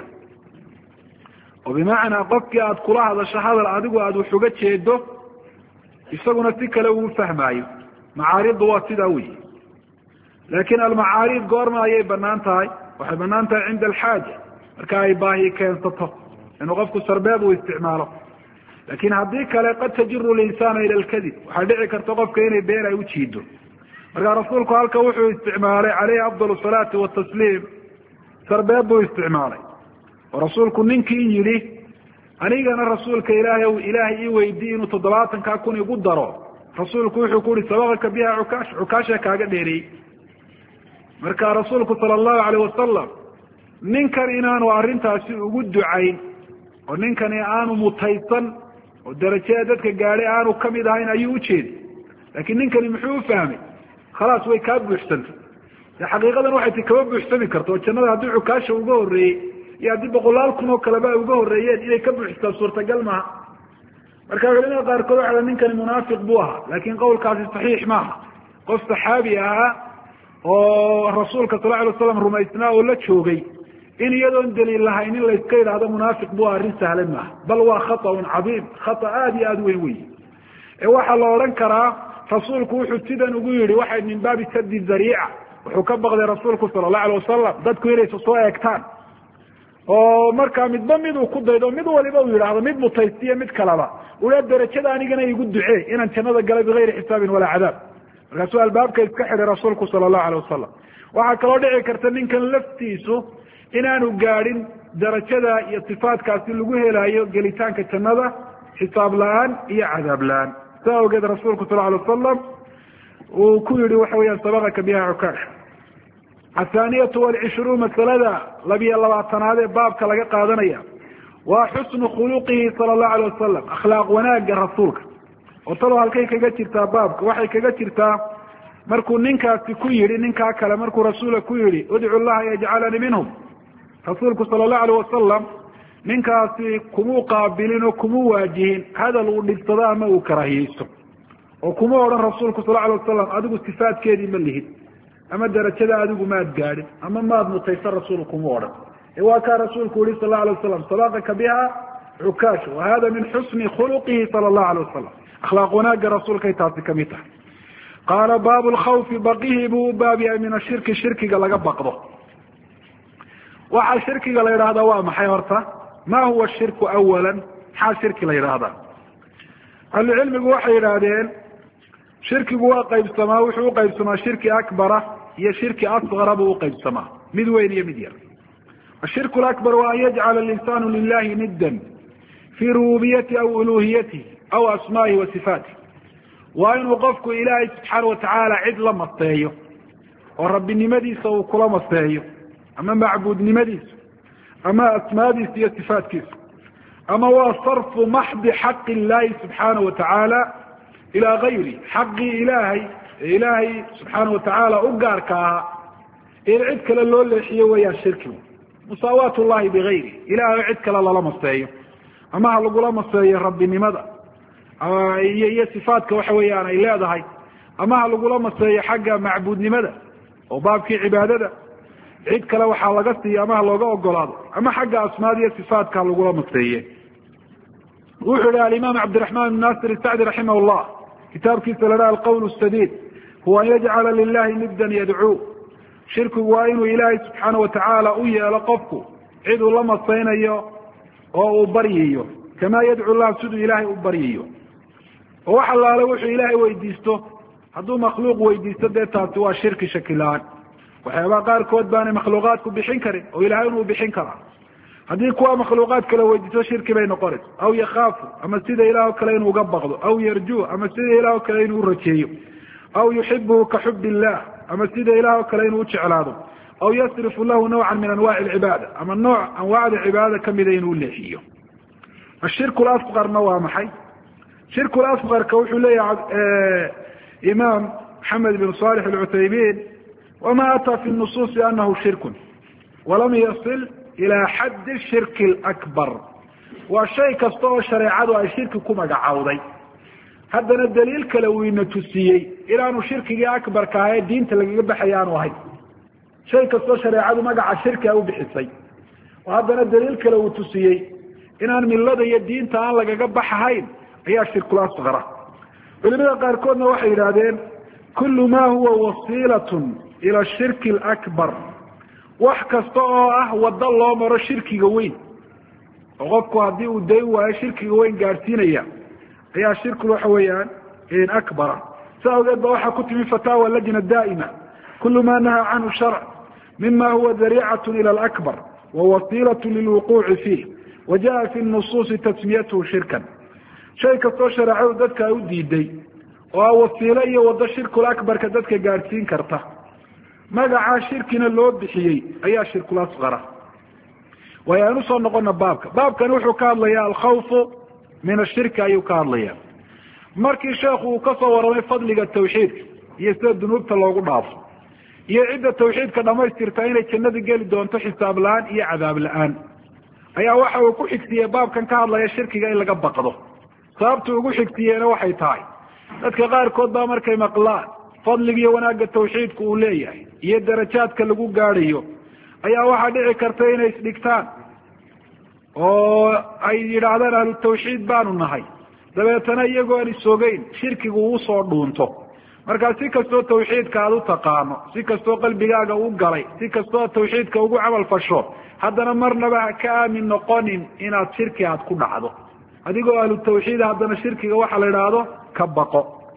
oo bimacnaa qofkii aada kula hadasho hadal adigu aada wax uga jeedo isaguna si kale uu fahmaayo macaariddu waa sidaa weyi laakin almacaarid goorma ayay banaan tahay waxay banaan tahay cinda alxaaja marka ay baahi keensato inuu qofku sarbeeb uu isticmaalo. laakiin haddii kale qad tajiru linsaana ila alkadib, waxaa dhici karta qofka inay been ay ujiido. marka rasuulku halka wuxuu isticmaalay caleyhi afdal salaati watasliim sarbeeb buu isticmaalay. oo rasuulku ninkii yidhi anigana rasuulka ilaahay ii weydii inuu 70 kun igu daro, rasuulku wuxuu ku yihi sabaqaka biha cukaasha kaaga dheereeyey. marka rasuulku sala allahu alayh wasalam ninkan inaanu arrintaasi ugu ducayn oo ninkani aanu mutaysan oo darajada dadka gaadhay aanu kamid ahayn ayuu ujeeday. laakiin ninkani muxuu ufahmay khalaas way kaa buuxsantay. de xaqiiqadan waxay ti kama buuxsami karto oo jannada haddii cukaasha uga horreeyey iyo haddii 100 kun oo kaleba ay uga horreeyeen inay ka buuxistaa suurtagal maaha. marka culimada qaarkood waxa ninkani munaafiq buu ahaa, laakiin qowlkaasi saxiix maaha. qof saxaabi ahaa oo rasuulka sal alay waslam rumaysnaa oo la joogay in iyadoon daliil lahayn in layska yidhaahdo munaafiq buu arrin sahlan maaha, bal waa khata'un cadiim, khata aada iyo aada weyn wey. ee waxaa la odhan karaa rasuulku wuxuu sidan ugu yihi waxay min baabi sadi zariica, wuxuu ka baqday rasuulku sala allahu alay wasalam dadku inay soo eegtaan oo markaa midba mid uu ku daydo mid waliba uu yidhaahdo mid mutaystiyo mid kaleba ula darajada anigana igu ducee inaan jannada gala bigayri xisaabin walaa cadaab. markaasuu albaabka iska xidhay rasuulku sala allahu alay wasalam. waxaa kaloo dhici karta ninkan laftiisu inaanu gaadhin darajada iyo sifaatkaasi lagu helaayo gelitaanka jannada xisaab la-aan iyo cadaab la-aan. saa awgeed rasuulku sal alay wasalam uu ku yihi waxa weyaan sabaqaka biha cukaash. athaaniyatu walcishruun masalada 22aad ee baabka laga qaadanaya waa xusnu khuluqihi sala allahu alay wasalam, akhlaaq wanaaga rasuulka. oo talo halkay kaga jirtaa baabka? waxay kaga jirtaa markuu ninkaasi ku yihi ninkaa kale markuu rasuula ku yihi udcu llaha yajcalanii minhum, rasuulku sala allahu alayh wasalam ninkaasi kumuu qaabilin oo kumuu waajihin hadal uu dhibsado ama uu karaahiyeysto, oo kuma odhan rasuulku sal alay wasalam adigu sifaadkeedii ma lihid ama darajada adigu maad gaadhin ama maad mutaysan, rasuulku kuma odhan. waa kaa rasuulku yihi sal la alay wasalam sabaqaka biha cukaash, wa hada min xusni khuluqihi sala allahu alay wasalam, akhlaaq wanaaga rasuulkay taasi kamid tahay. qaala baabu lkhawfi, baqihii buu u baab yahay min ashirki, shirkiga laga baqdo. waxaa shirkiga la yidhahdaa waa maxay horta? ma huwa shirku awalan, maxaa shirki la yidhaahdaa? ahlucilmigu waxay yidhaahdeen shirkigu waa qaybsamaa, wuxuu uqaybsamaa shirki akbara iyo shirki asgara buu uqaybsamaa, mid weyn iyo mid yar. ashirku lakbar waa an yajcala linsaanu lilahi niddan fii rububiyati aw uluhiyatihi aw asmaa'ihi wa sifaatih. waa inuu qofku ilaahay subxaana watacaala cid la masteeyo oo rabbinimadiisa uu kula masteeyo, ama macbuudnimadiisa ama asmaadiisa iyo sifaatkiisa, ama waa sarfu maxdi xaqi illaahi subxaana watacaala ilaa gayri, xaqii ilaahay ee ilaahay subxaana watacaala u gaarka ahaa in cid kale loo leexiyo weeyaan shirkigu. musaawaat llahi bigayri, ilahay cid kale lala masteeyo, ama ha lagula masteeyo rabbinimada iyo sifaatka waxa weeyaan ay leedahay, ama ha lagula masteeyo xagga macbuudnimada oo baabkii cibaadada cid kale waxaa laga siiya ama ha looga ogolaado, ama xagga asmaada iyo sifaatka ha lagula masteeye. wuxuu yihi alimaam cabdiraxman bn nasir isacdi raximah llah kitaabkiisa la dhaha alqowl sadiid huwa an yajcala lilahi niddan yadcuu. shirkigu waa inuu ilaahay subxaana watacaala u yeelo qofku cid uu la masaynayo oo uu baryayo, kamaa yadcu llah siduu ilaahay u baryayo. oo wax allaale wuxuu ilaahay weydiisto hadduu makhluuq weydiisto dee taasi waa shirki shaki la-aan. waxyaabaha qaarkood baanay makhluuqaadku bixin karin oo ilahay inuu bixin karaa. haddii kuwa makhluuqaad kale weydiisto shirki bay noqonaysa. aw yakhaafu, ama sida ilaah o kale inuu uga baqdo, aw yarjuu, ama sida ilaah o kale inuu urajeeyo, aw yuxibuhu ka xub illah, ama sida ilaah o kale inuu ujeclaado, aw yasrifu lahu nawcan min anwaci alcibaada, ama nooc anwaacda cibaadada kamida inuu leexiyo. ashirku lasqarna waa maxay? shirku lasqarka wuxuu leeyahay imaam maxamed bin salix alcuthaymiin wama ataa fi nusuusi anahu shirkun walam yasil ilaa xaddi shirki alakbar. waa shay kasta oo shareecadu ay shirki ku magacowday, haddana daliil kale uu ina tusiyey inaanu shirkigii akbarka ah ee diinta lagaga baxaya aanu ahayn. shay kastoo shareecadu magaca shirki a u bixisay oo haddana daliil kale uu tusiyey inaan millada iyo diinta aan lagaga baxahayn ayaa shirkul asqara. culimada qaarkoodna waxay yidhaahdeen kullu ma huwa wasiilatun ila shirki alakbar wax kasta oo ah wado loo maro shirkiga weyn oo qofku haddii uu dayn waayo shirkiga weyn gaadhsiinaya ayaa shirku waxa weeyaan akbara saa awgeed ba waxaa ku timi fataawa lajna daa'ima kulu ma nahaa canhu sharc mima huwa dariicat ila alakbar wawasiilat lilwuquuci fiih wajaءa fi nusuusi tasmiyatuhu shirkan shay kastoo shareecadu dadka u diiday oo wasiilo iyo wado shirkul akbarka dadka gaadhsiin karta magacaa shirkina loo bixiyey ayaa shirkul asqara waayo aynu soo noqona baabkani wuxuu ka hadlayaa alkhawfu min ashirki ayuu ka hadlaya markii sheekhu uu kasoo waramay fadliga tawxiidka iyo sida dunuubta loogu dhaafo iyo cidda tawxiidka dhamaystirta inay jannada geli doonto xisaab la-aan iyo cadaab la-aan ayaa waxa uu ku xigsiiyey baabkan ka hadlaya shirkiga in laga baqdo sababtu ugu xigsiyeena waxay tahay dadka qaarkood baa markay maqlaan fadliga iyo wanaagga tawxiidku uu leeyahay iyo darajaadka lagu gaadhayo ayaa waxaa dhici karta inay isdhigtaan oo ay yidhaahdaan ahlu tawxiid baanu nahay dabeetana iyagoo aan isogeyn shirkigu uu soo dhuunto markaa si kastoo tawxiidka aada u taqaano si kastoo qalbigaaga u galay si kastoo tawxiidka ugu camal fasho haddana marnaba ha ka aamin noqonin inaad shirki aad ku dhacdo adigoo ahlu tawxiida haddana shirkiga waxa la idhaahdo ka baqo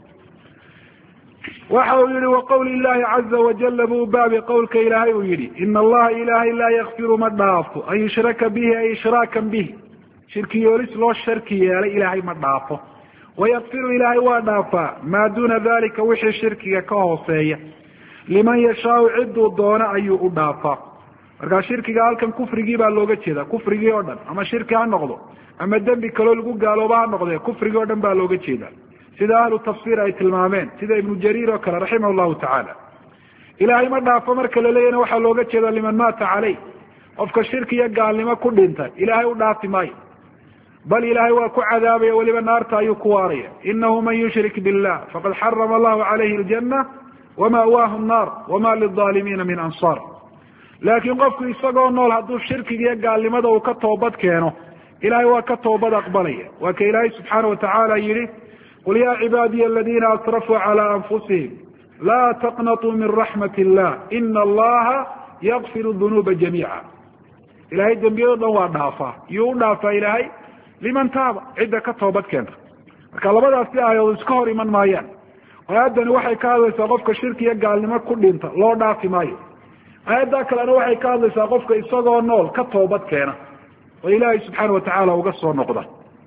waxa uu yihi waqawli llahi caza wajala buu baabi qowlka ilaahay uu yihi ina allaha ilaahay laa yakfiru ma dhaafo an yushraka bihi ay ishraakan bihi shirki yoolis loo sharki yeelay ilaahay ma dhaafo wayakfiru ilaahay waa dhaafaa maa duuna dalika wixii shirkiga ka hooseeya liman yashaau ciduu doono ayuu u dhaafaa markaa shirkiga halkan kufrigii baa looga jeeda kufrigii oo dhan ama shirki ha noqdo ama dembi kaloo lagu gaalooba ha noqdee kufrigii oo dhan baa looga jeeda sida ahlu tafsiir ay tilmaameen sida ibnu jariir oo kale raximah llahu tacaala ilaahay ma dhaafo marka laleeyana waxaa looga jeeda liman maata caleyh qofka shirki iyo gaalnimo ku dhinta ilaahay u dhaafi maayo bal ilaahay waa ku cadaabaya weliba naarta ayuu ku waaraya inahu man yushrik billah faqad xarama allahu calayhi aljana wama'waahu nnaar wama lilaalimiina min ansaar laakiin qofku isagoo nool hadduu shirkiga iyo gaalnimada uu ka toobad keeno ilahay waa ka toobad aqbalaya waa ka ilaahay subxaana watacaala yihi qul ya cibaadiya aladina asrafuu cala anfusihim laa taqnatuu min raxmat illah ina allaha yakfiru dunuuba jamiica ilahay dembiyado dhan waa dhaafaa yuu u dhaafaa ilaahay liman taaba cidda ka toobad keenta marka labadaasi aayadood iska hor iman maayaan aayaddani waxay ka hadlaysaa qofka shirki iyo gaalnimo ku dhinta loo dhaafi maayo aayaddaa kalena waxay ka hadlaysaa qofka isagoo nool ka toobad keena oo ilaahay subxaana watacaala uga soo noqda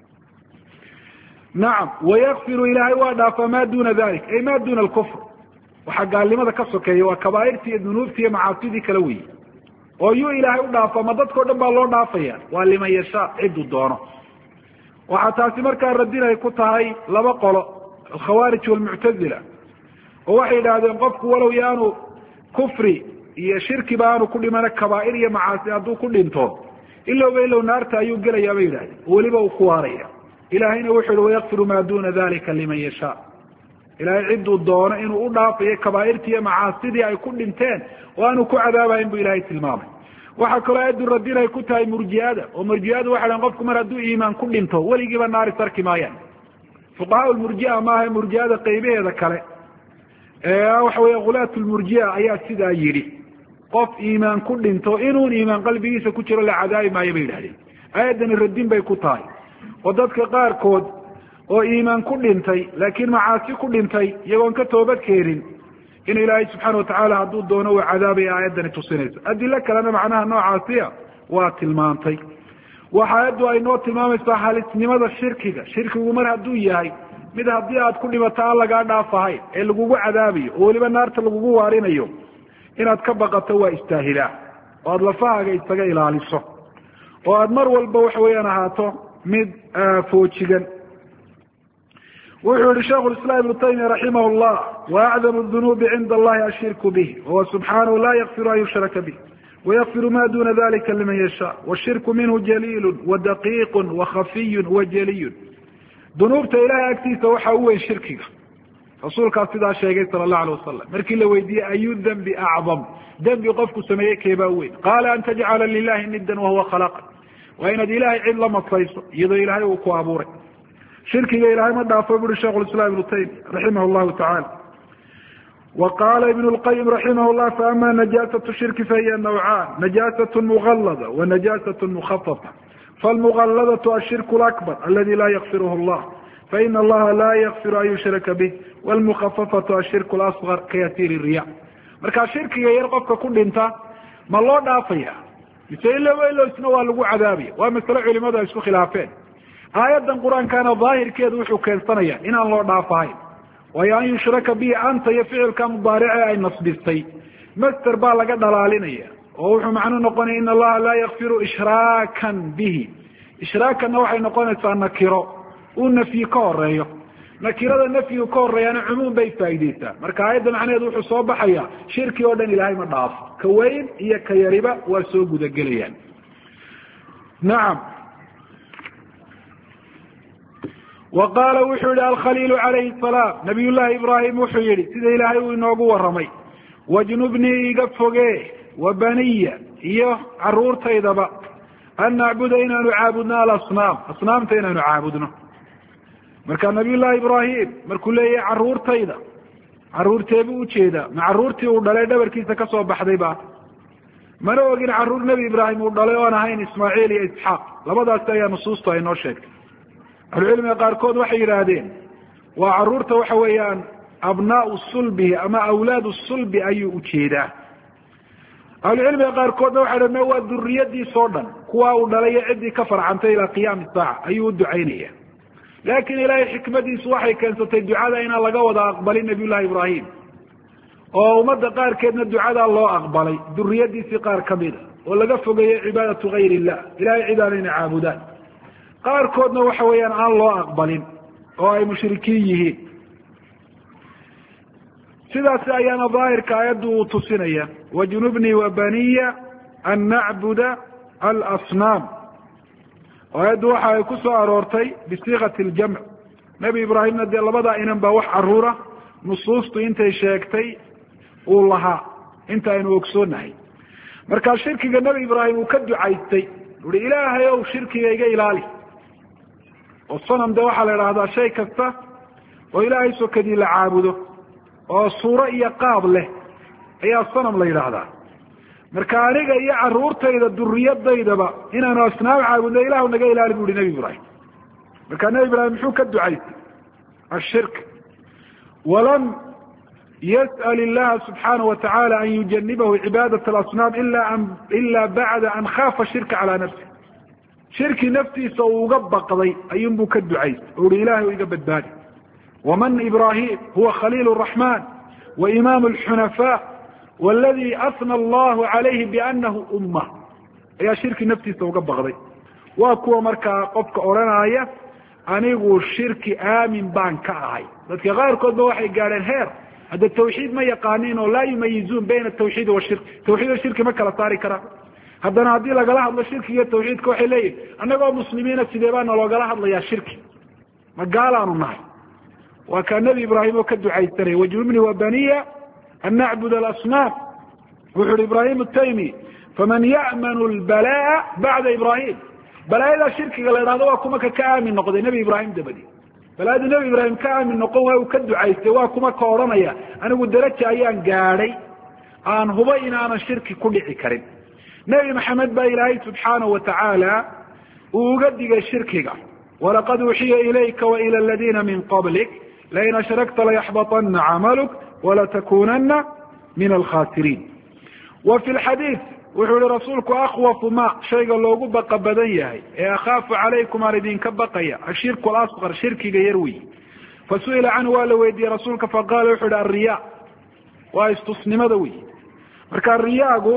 nacam wayakfiru ilaahay waa dhaafaa maa duna dalik ay ma duna alkufr waxaa gaalnimada ka sokeeya waa kabaairtii iyo dunuubtii iyo macaasidii kala weyi oo yuu ilaahay u dhaafa ma dadkao dhan baa loo dhaafaya waa liman yashaa ciduu doono waxaa taasi markaa radin ay ku tahay laba qolo alkhawaarij walmuctazila oo waxay yidhaahdeen qofku walow yaanu kufri iyo shirkiba aanu ku dhimana kabaair iyo macaasi hadduu ku dhinto ilowba ilow naarta ayuu gelayaa bay yidhahdeen oo weliba uu ku waaraya ilaahayna wuxuu yihi wayakfiru maa duna dalika liman yashaa ilaahay ciduu doono inuu u dhaafayo kabaairtii iyo macaasidii ay ku dhinteen oo aanu ku cadaabayn buu ilahay tilmaamay waxaa kaloo aadu radin ay ku tahay murjiada oo murjiadu waxay dhahen qofku mar hadduu iimaan ku dhinto weligiiba naari sarki maayaan fuqahaa lmurjia maaha murjiada qaybaheeda kale waxa weya khulaat lmurjia ayaa sidaa yidhi qof iimaan ku dhinto inuun iimaan qalbigiisa ku jiro la cadaabi maayo bay yidhahdeen aayaddani radin bay ku tahay oo dadka qaarkood oo iimaan ku dhintay laakiin macaasi ku dhintay iyagoon ka toobad keenin in ilaahay subxaana watacaala hadduu doono uu cadaabaya aayaddani tusinayso adilo kalena macnaha noocaasiya waa tilmaantay waxa aayaddu ay noo tilmaamaysaa halisnimada shirkigu mar hadduu yahay mid haddii aad ku dhimato aan lagaa dhaafahay ee lagugu cadaabayo oo weliba naarta lagugu waarinayo inaad ka baqato waa istaahilaa oo aada lafahaaga isaga ilaaliso oo aada mar walba waxa weeyaan ahaato mid foojigan wuxuu yihi sheikhu islam ibnu taymiya raximah llah waacdamu dunuubi cinda allahi ashirku bih wahuwa subxaanahu laa yakfiru an yushraka bih wayakfiru ma duna dalika liman yashaa washirku minhu jaliilu wadaqiiqu wakhafiyu wajaliyun dunuubta ilahay agtiisa waxa u weyn shirkiga rasuulkaas sidaa sheegay sala allahu alay wasalam markii la weydiiyey ayu dembi acdam dembi qofku sameeye keebaa weyn qaala an tajcala lilahi nidan wahuwa khalaqa waa inaad ilahay cid la masayso iyadoo ilahay uu ku abuuray shirkiga ilahay ma dhaafo buri sheikhu lislaam ibnu taymiya raximah llahu tacaala وqاl iبن الqyم رaحimh الlah faama نaجاaسة الشhirki fahiy نوعاn نaجاaسة مغلظة ونaجاaسة مخففة فالمغلظة الشhirك الأكبر اladي la ykfirh الlah faإن اllaha la ykfir an yushraka bه والمخففة الشhirk الأصغر kayasiir الرyا marka shirkiga yar qofka ku dhinta ma loo dhaafaya mise ilowsna waa lagu cadaabaya waa masle culimadu ay isku khilaafeen aayadan qur-aankana daahirkeedu wuxuu keensanaya inaan loo dhaafahayn waayo an yushraka bihi anta iyo ficilka mudaarice ay nasbistay master baa laga dhalaalinaya oo wuxuu macnuu noqonaya in allaha laa yakfiru ishraakan bihi ishraakanna waxay noqonaysaa nakiro uu nafyi ka horeeyo nakirada nafyigu ka horeeyaana cumuum bay faaideysaa marka aayadda macnaheedu wuxuu soo baxaya shirki oo dhan ilaahay ma dhaafo ka weyn iyo ka yariba waa soo gudagelayaan nacam wa qaala wuxuu yihi alkhaliilu calayhi salaam nabiy llahi ibraahim wuxuu yihi sida ilaahay uu inoogu waramay wajnubnii iga foge wa baniya iyo caruurtaydaba an nacbuda inaanu caabudno alasnaam asnaamta inaanu caabudno marka nabiy llahi ibraahim markuu leeyahay caruurtayda caruurteebuu ujeedaa ma caruurtii uu dhalay dhabarkiisa kasoo baxday ba mana ogin caruur nebi ibraahim uu dhalay oon ahayn ismaaciil iyo isxaaq labadaasi ayaa nusuustu ay noo sheegtay ahlucilmiga qaarkood waxay yidhaahdeen waa caruurta waxa weeyaan abnaau sulbihi ama awlaadu sulbi ayuu ujeedaa ahlucilmiga qaarkoodna waxay dhaheen waa duriyadiisoo dhan kuwa uu dhalay iyo ciddii ka farcantay ilaa qiyaami saaca ayuu u ducaynaya laakiin ilaahay xikmadiisu waxay keensatay ducada inaan laga wada aqbalin nabiy llahi ibraahim oo ummadda qaarkeedna ducadaa loo aqbalay duriyadiisii qaar kamida oo laga fogeeyey cibaadatu gayr illah ilahay cid aan inay caabudaan qaarkoodna waxa weeyaan aan loo aqbalin oo ay mushrikiin yihiin sidaasi ayaana daahirka aayaddu uu tusinaya wajnubnii wa baniya an nacbuda alasnaam aayaddu waxa ay ku soo aroortay bisiikati ljamc nebi ibraahimna dee labadaa inan baa wax caruura nusuustu intay sheegtay uu lahaa inta aynu ogsoonahay markaa shirkiga nebi ibraahim uu ka ducaystay uhi ilaahay ow shirkiga iga ilaali oo sanam de waxaa la idhaahdaa shay kasta oo ilaahay sokadii la caabudo oo suuro iyo qaab leh ayaa sanam la yidhaahdaa marka aniga iyo caruurtayda duriyadaydaba inaanu asnaam caabudno ilahu naga ilaali bu uhi nebi ibraahim marka nebi ibraahim muxuu ka ducaystay ashirk walam yas'al illaha subxaana watacala an yujanibahu cibaadat alasnaam ila bacda an khaafa shirka calaa nafsi shirki naftiisa uu uga baqday ayuunbuu ka ducaystay o uhi ilahay iga badbaadi waman ibrahim huwa khaliil raxman wa imaam alxunafa wladi asna allahu calayhi bianahu umma ayaa shirki naftiisa uga baqday waa kuwa markaa qofka odhanaya anigu shirki aamin baan ka ahay dadka qaarkoodba waxay gaadheen heer hadda tawxiid ma yaqaanin oo laa yumayizuun bayna tawxiid washirk tawxiid o shirki ma kala saari karaan haddana haddii lagala hadlo shirki iyo tawxiidka waxay leeyihin annagoo muslimiina sidee baa naloogala hadlayaa shirki ma gaalaanu nahay waa kaa nebi ibraahim oo ka ducaysanaya wajnubni wa baniya an nacbud alasnaam wuxu uhi ibrahim ataymi faman ya'manu lbalaa bacda ibrahim balaayadaa shirkiga la idhahdo waa kuma ka aamin noqday nebi ibraahim dabadi balaayadii nebi ibraahim ka aamin noqon waa uu ka ducaystay waa kuma ka odhanaya anigu daraja ayaan gaadhay aan huba inaanan shirki ku dhici karin nebi maxamed baa ilaahay subxaanahu watacaala uu uga digay shirkiga walaqad uuxiya ilayka waila aladiina min qablik lain ashrakta layaxbaطana camaluk walatakunana min alkhasiriin wa fi lxadiid wuxuu yihi rasuulku akhwafu ma shayga loogu baqa badan yahay ee akhaafu calaykum aan idinka baqaya ashirku alasqar shirkiga yar wey fasu'ila canhu waa la weydiiyey rasuulka faqaala wuxu yihi alriya waa istusnimada wey marka riyaagu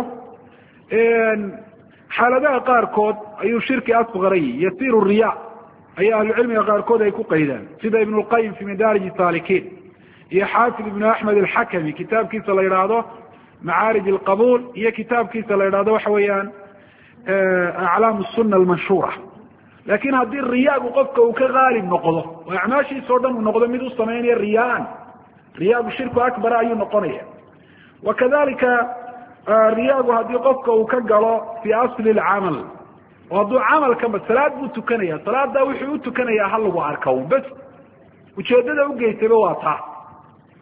xaaladaha qaarkood ayuu shirki asqarayy yasiru riya ayaa ahlucilmiga qaarkood ay ku qaydaan sida ibn lqayim fi madaarij saalikiin iyo xaafid ibnu axmed alxakami kitaabkiisa la yidhaahdo macaarij alqabuul iyo kitaabkiisa la yidhahdo waxa weeyaan aclaam suna almanshuura laakin haddii riyaagu qofka uu ka haalib noqdo oo acmaashiisa o dhan uu noqdo mid u samaynaya riyaan riyaagu shirku akbara ayuu noqonaya wakadalika riyaagu haddii qofka uu ka galo fii asli lcamal oo hadduu camalkaba salaad buu tukanaya salaada wuxuu u tukanayaa ha lagu arka un bas ujeedada ugeysayba waa taa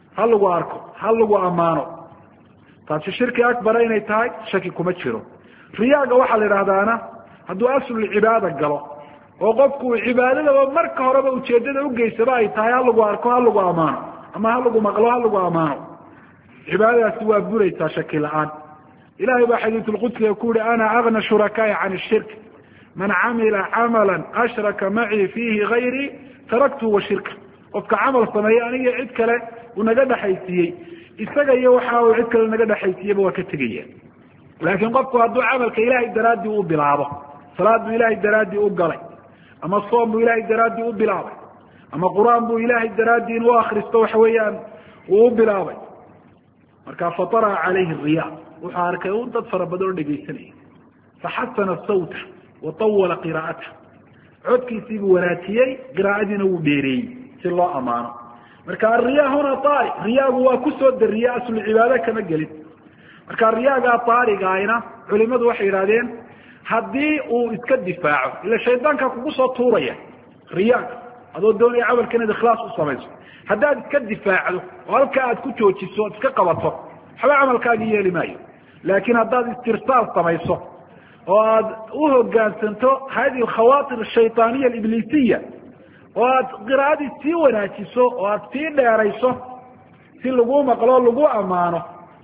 ha lagu arko ha lagu ammaano taasi shirki akbara inay tahay shaki kuma jiro riyaaga waxaa la idhahdaana hadduu aslul cibaada galo oo qofku cibaadadaba marka horeba ujeedada ugeysaba ay tahay ha lagu arko ha lagu ammaano ama ha lagu maqlo ha lagu ammaano cibaadadaasi waa buraysaa shaki la-aan ilahay baa xadiisulqudsiga ku yihi ana agna shurakaai can ishirk man camila camala ashraka macii fiihi gayrii taraktuhu wa shirka qofka camal sameeye aniga cid kale uu naga dhexaysiiyey isaga iyo waxa uu cid kale naga dhexaysiiyeba waa ka tegaya laakiin qofku hadduu camalka ilahay daraaddii u bilaabo salaad buu ilahay daraaddii u galay ama soom buu ilahay daraaddii u bilaabay ama qur-aan buu ilahay daraaddii inuu akristo waxa weeyaan uu u bilaabay marka fatara calayhi riya wuxuu arkay un dad fara badan oo dhegaysanaya faxasana sawta watawala qiraa'ata codkiisiibuu wanaajiyey qiraa'adiina wuu dheereeyey si loo ammaano marka ariya huna taari riyaagu waa kusoo dariye aslu cibaado kama gelin marka riyaagaa taarigaayna culimadu waxay yidhahdeen haddii uu iska difaaco ila shaydaanka kugu soo tuuraya riyaaga adoo doonaya camalka inaad ikhlaas u samayso haddaad iska difaacdo oo halkaa aad ku joojiso oad iska qabato waxba camalkaagii yeeli maayo laakiin haddaad istirsaal samayso oo aad u hogaansanto hadihi alkhawaatir ashayطaaniya alibliisiya oo aad qiraa'adii sii wanaajiso oo aad sii dheerayso si lagu maqlo lagu ammaano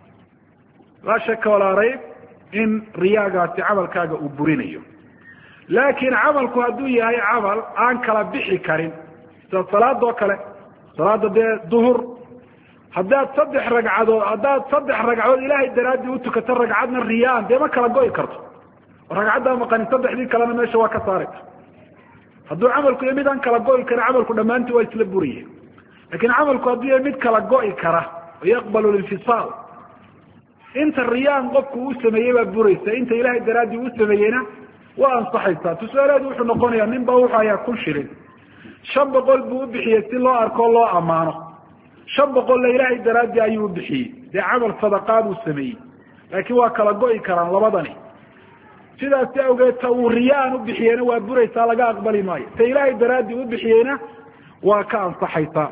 laa shaka walaa rayb in riyaagaasi camalkaaga uu burinayo laakiin camalku hadduu yahay camal aan kala bixi karin sida salaadoo kale salaada dee duhur haddaad saddex ragcadood ilahay daraaddii utukato ragcadna riyaan dee ma kala go'i karto ragcaddaa maqanin saddexdii kalena meesha waa ka saaraysa hadduu camalku yahay mid aan kala go'i karin camalku dhammaantii waa isla buriye lakin camalku hadduu yahay mid kala go'i kara oo yaqbalu linfisaal inta riyaan qofku uu sameeyey baa buraysa inta ilahay daraaddii uu sameeyeyna waa ansaxaysaa tusaaleedu wuxuu noqonayaa nin baa wuxuu hayaa 1,000 shilin 500 buu u bixiyey si loo arko loo ammaano 500 ilahay daraaddii ayuu u bixiyey dee camal sadaqaa buu sameeyey laakiin waa kala go'i karaan labadani sidaasi awgeed ta uu riyaan u bixiyeyna waa buraysaa laga aqbali maayo ta ilaahay daraaddii u bixiyeyna waa ka ansaxaysaa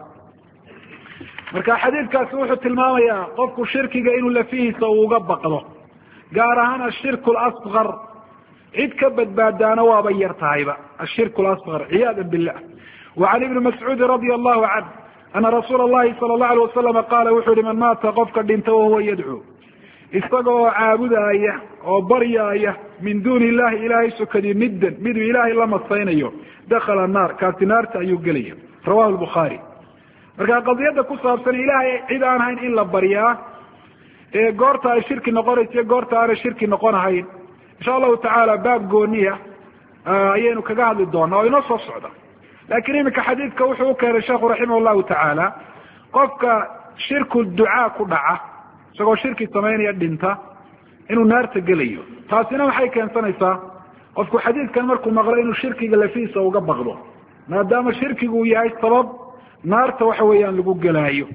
marka xadiidkaasi wuxuu tilmaamayaa qofku shirkiga inuu lafihiisa uga baqdo gaar ahaan ashirku lasqar cid ka badbaadaana waaba yar tahayba ashirku lasqar ciyaada billah wacan ibni mascuudi radia allahu canh ana rasuula allahi sala allahu alay wasalama qaala wuxuu yihi man maata qofka dhinta wahuwa yadcuu isaga oo caabudaaya oo baryaaya min duuni illahi ilaahay sokadii middan miduu ilaahay la masaynayo dakhala naar kaasi naarta ayuu gelaya rawahu lbukhaari marka qadiyadda ku saabsan ilaahay cid aan hayn in la baryaa ee goorta ay shirki noqonayso goorta aanay shirki noqonahayn insha allahu tacaala baab gooniya ayaynu kaga hadli doonaa oo inoo soo socda laakiin iminka xadiidka wuxuu u keenay sheekhu raximah llahu tacaala qofka shirku ducaa ku dhaca isagoo shirki samaynaya dhinta inuu naarta gelayo taasina maxay keensanaysaa qofku xadiidkan markuu maqlo inuu shirkiga lafiisa uga baqdo maadaama shirkigu uu yahay sabab naarta waxa weeyaan lagu gelaayo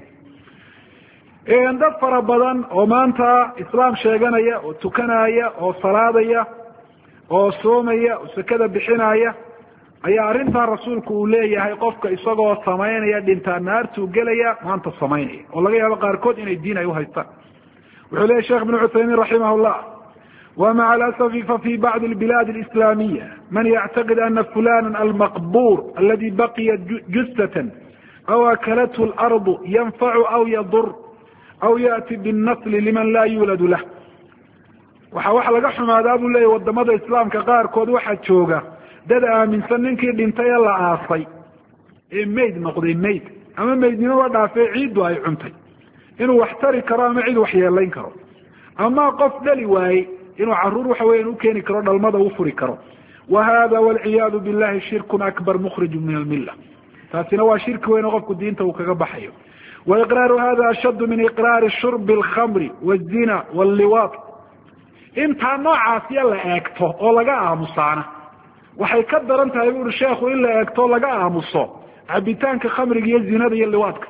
dad fara badan oo maanta islaam sheeganaya oo tukanaya oo salaadaya oo soomaya oo sakada bixinaya ayaa arrintaa rasuulku uu leeyahay qofka isagoo samaynaya dhintaa naartuu gelaya maanta samaynaya oo laga yaabo qaarkood inay diin ay uhaystaan wuxuu leyahy sheekh ibn cuthaymiin raximah llah wmaca alasafi fafi bacdi albilaad alislaamiya man yactaqid ana fulana almaqbur aladi baqiya justatan aw akalathu alardu yanfacu aw yadur aw ya'ti binnasli liman laa yuuladu lah waxa laga xumaadaa buu leeyahy wadamada islaamka qaarkood waxaa jooga dad aaminsan ninkii dhintay ee la aasay ee mayd noqday mayd ama maydnimoba dhaafee ciiddu ay cuntay inuu wax tari karo ama cid wax yeelayn karo ama qof dhali waayey inuu caruur waxa weyan ukeeni karo dhalmada u furi karo wa hada walciyaadu billahi shirkun akbar mukhriju min almilla taasina waa shirki weyn oo qofku diinta uu kaga baxayo wa iqraaru hada ashaddu min iqraari shurbi alkhamri wazina walliwaat intaa noocaasiya la eegto oo laga aamusaana waxay ka daran tahay buuri sheekhu in la eegto laga aamuso cabitaanka khamriga iyo zinada iyo liwaadka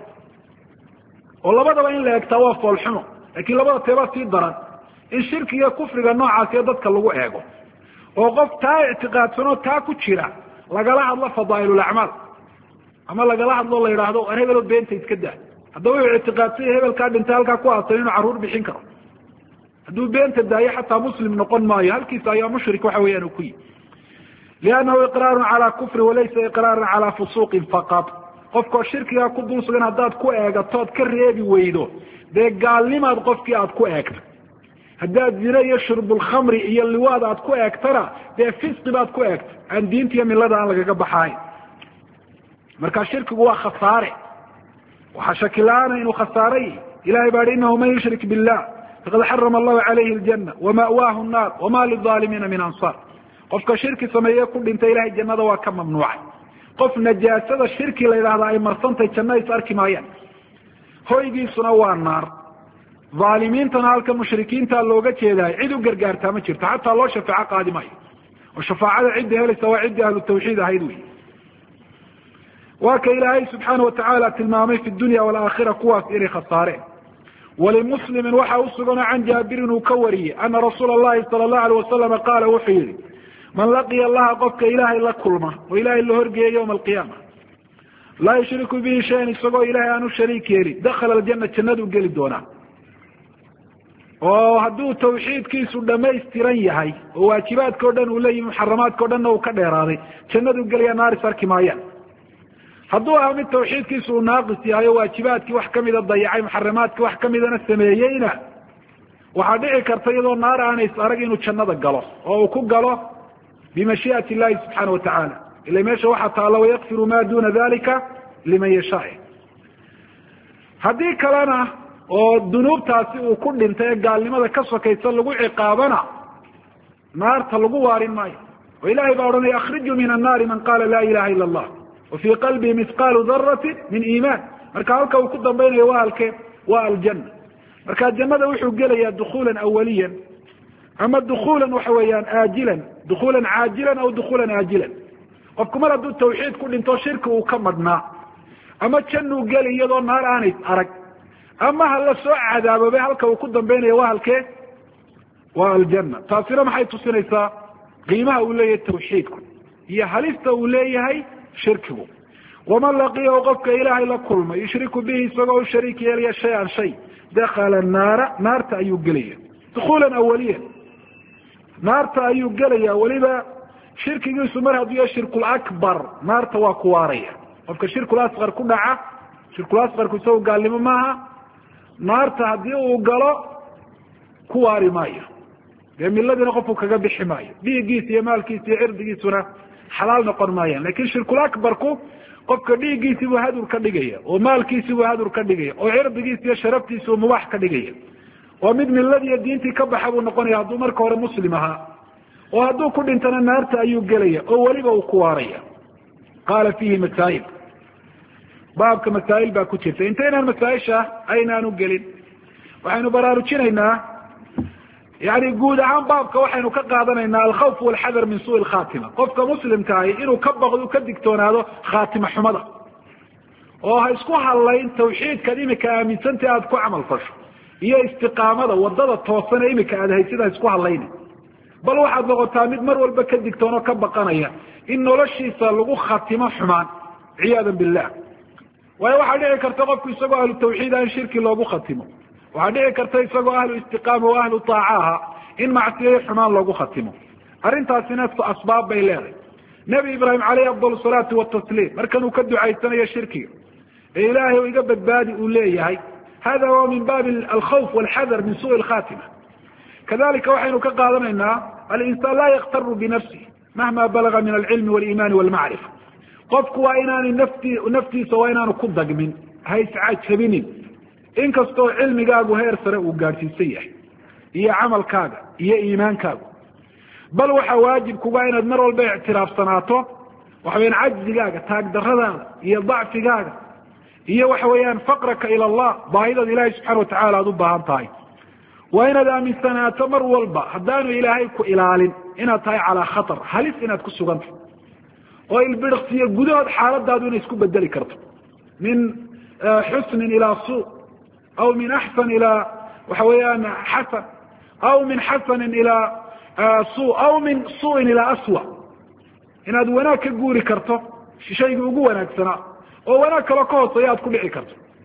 oo labadaba in la eegtaa waa foolxumo laakiin labada teebaa sii daran in shirkiga kufriga noocaasiyo dadka lagu eego oo qof taa ictiqaadsanoo taa ku jira lagala hadlo fadaa'ilulacmaal ama lagala hadlo la yidhaahdo war hebelo beenta iska daa haddaba wuxuu ictiqaadsanya hebelkaa dhintay halkaa ku aasay inuu carruur bixin karo. hadduu beenta daayo xataa muslim noqon maayo, halkiisa ayaa mushrik waxa weeyaan uu ku yihi. liannahu iqraarun calaa kufri walaysa iqraarun calaa fusuuqin faqad. qofkoo shirkigaa ku dul sugan haddaad ku eegatood ka reebi weydo, dee gaalnimaad qofkii aad ku eegto. haddaad zine iyo shurbulkhamri iyo liwaad aad ku eegtana dee fisqi baad ku eegto, aan diinta iyo millada aan lagaga baxayn. marka shirkigu waa khasaare, waxaa shakila-aana inuu khasaaray. ilahay baa hi inahu man yushrik billah faqad xarama allahu calayhi aljanna wama'waahu nnaar wama lilaalimiina min ansaar. qofka shirki sameeye ku dhintay ilahay jannada waa ka mamnuucay. qof najaasada shirki la yidhaahda ay marsantay janno is arki maayaan, hoygiisuna waa naar. aalimiintana halka mushrikiinta looga jeedaay cid u gargaartaa ma jirto, xataa loo shafaaco qaadi maayo. oo shafaacada cidda helaysa waa ciddii ahlu tawxiid ahayd wey. waa ka ilaahay subxaana watacaala tilmaamay fi dunya walaakhira kuwaas inay khasaareen. walimuslimin waxaa usuganoo can jaabirin uu ka wariyey ana rasuula allahi sala allahu alayh wasalama qaala wuxuu yihi man laqiya allaha qofka ilaahay la kulma oo ilaahay la horgeeya yowma alqiyaama laa yushriku bihi shayan isagoo ilahay aan u shariik yeelin dakhala aljanna jannadu geli doonaa. oo hadduu tawxiidkiisu dhamaystiran yahay oo waajibaadka o dhan uu leeyihi muxaramaadka o dhanna uu ka dheeraaday, jannadu gelaya naaris arki maayaan. hadduu aha mid tawxiidkiisu uu naaqis yahay oo waajibaadkii wax kamida dayacay, muxaramaadkii wax kamidana sameeyeyna, waxaa dhici karta iyadoo naar aanay arag inuu jannada galo oo uu ku galo bimashii'ati illahi subxaana watacaala. ila meesha waxaa taalla wayakfiru ma duna dalika liman yashaa. haddii kalena oo dunuubtaasi uu ku dhintay ee gaalnimada ka sokaysa lagu ciqaabana, naarta lagu waarin maayo. oo ilahay baa odhanaya akhrijuu min annaari man qaala laa ilaha ila allah wa fii qalbihi mithqaalu darati min iimaan. marka halka uu ku dambaynayo waa halkee? waa aljanna. marka jannada wuxuu gelayaa dukuulan awaliyan ama dukuulan waxa weeyaan aajilan, dukuulan caajilan aw dukuulan aajilan. qofku mar hadduu tawxiid ku dhinto shirki uu ka madhnaa, ama jannuu geli iyadoo naar aanay arag, ama ha la soo cadaabobe halka uu ku dambaynaya waa halkee? waa aljanna. taasina maxay tusinaysaa qiimaha uu leeyahay tawxiidku iyo halista uu leeyahay shirkigu. waman laqiyahu qofka ilaahay la kulmay yushriku bihi isagoo u shariik yeelaya shay-an shay dakhala naara, naarta ayuu gelaya dukuulan awaliyan. naarta ayuu gelaya. weliba shirkigiisu mar hadduu yahay shirkul akbar, naarta waa ku waaraya. qofka shirkul asqar ku dhaca, shirkul asqarku isagu gaalnimo maaha, naarta haddii uu galo ku waari maayo, dee miladina qofku kaga bixi maayo, dhiiggiisa iyo maalkiisa iyo cirdigiisuna xalaal noqon maayaan. lakin shirkul akbarku qofka dhiiggiisibuu hadur ka dhigaya, oo maalkiisibuu hadur ka dhigaya, oo cirdigiisa iyo sharaftiisuu mubaax ka dhigaya, oo mid miladi iyo diintii ka baxa buu noqonaya hadduu marka hore muslim ahaa. oo hadduu ku dhintana naarta ayuu gelaya, oo weliba uu ku waaraya. qaala fiihi masaa'il, baabka masaa'il baa ku jirta. intaynaan masaaisha aynaanu gelin, waxaynu baraarujinaynaa yani guud ahaan baabka waxaynu ka qaadanaynaa alkhawf walxadar min suui lkhatima. qofka muslimka ahi inuu ka baqdo, ka digtoonaado khaatima xumada, oo ha isku hadlayn tawxiidkaad imika aaminsantay aada ku camal fasho iyo istiqaamada wadada toosan ee imika aad haysid ha isku hadlayna. bal waxaad noqotaa mid mar walba ka digtoon oo ka baqanaya in noloshiisa lagu khatimo xumaan, ciyaada billah. waayo waxaa dhici karta qofku isagoo ahlu tawxiid ah in shirki loogu khatimo. waxaa dhici karta isagoo ahlu istiqaama oo ahlu taaca aha in macsiyo xumaan loogu khatimo. arrintaasina asbaab bay leedahay. nebi ibraahim caleyhi afdal salaatu watasliim markan uu ka ducaysanayo shirkiga ee ilaahay u iga badbaadi uu leeyahay, hada wa min baabi alkhawf walxadar min suui lkhatima. kadalika waxaynu ka qaadanaynaa alinsaan laa yaktaru binafsih mahma balaga min alcilmi waliimaani walmacrifa. qofku waa inaanay naftiisa waa inaanu ku dagmin, ha iscajabinin, inkastoo cilmigaagu heer sare uu gaadhsiisan yahay iyo camalkaaga iyo iimaankaagu. bal waxaa waajib kuga inaad mar walba ictiraafsanaato waxa weyaan cajzigaaga, taagdaradaada iyo dacfigaaga iyo waxa weeyaan faqraka ila allah, baahidaad ilaahay subxana watacala aada u baahan tahay. waa inaad aaminsanaato mar walba haddaanu ilaahay ku ilaalin inaad tahay calaa khatar, halis inaad ku sugantay, oo ilbiriqsiyo gudahood xaaladaadu inay isku bedeli karto min xusnin ilaa suu, aw min axsan ilaa waxa weeyaan xasan, aw min xasanin ilaa suu, aw min suuin ilaa aswa. inaad wanaag ka guuri karto shaygii ugu wanaagsanaa, oo wanaag kaloo ka hooseeya aad ku dhici karto.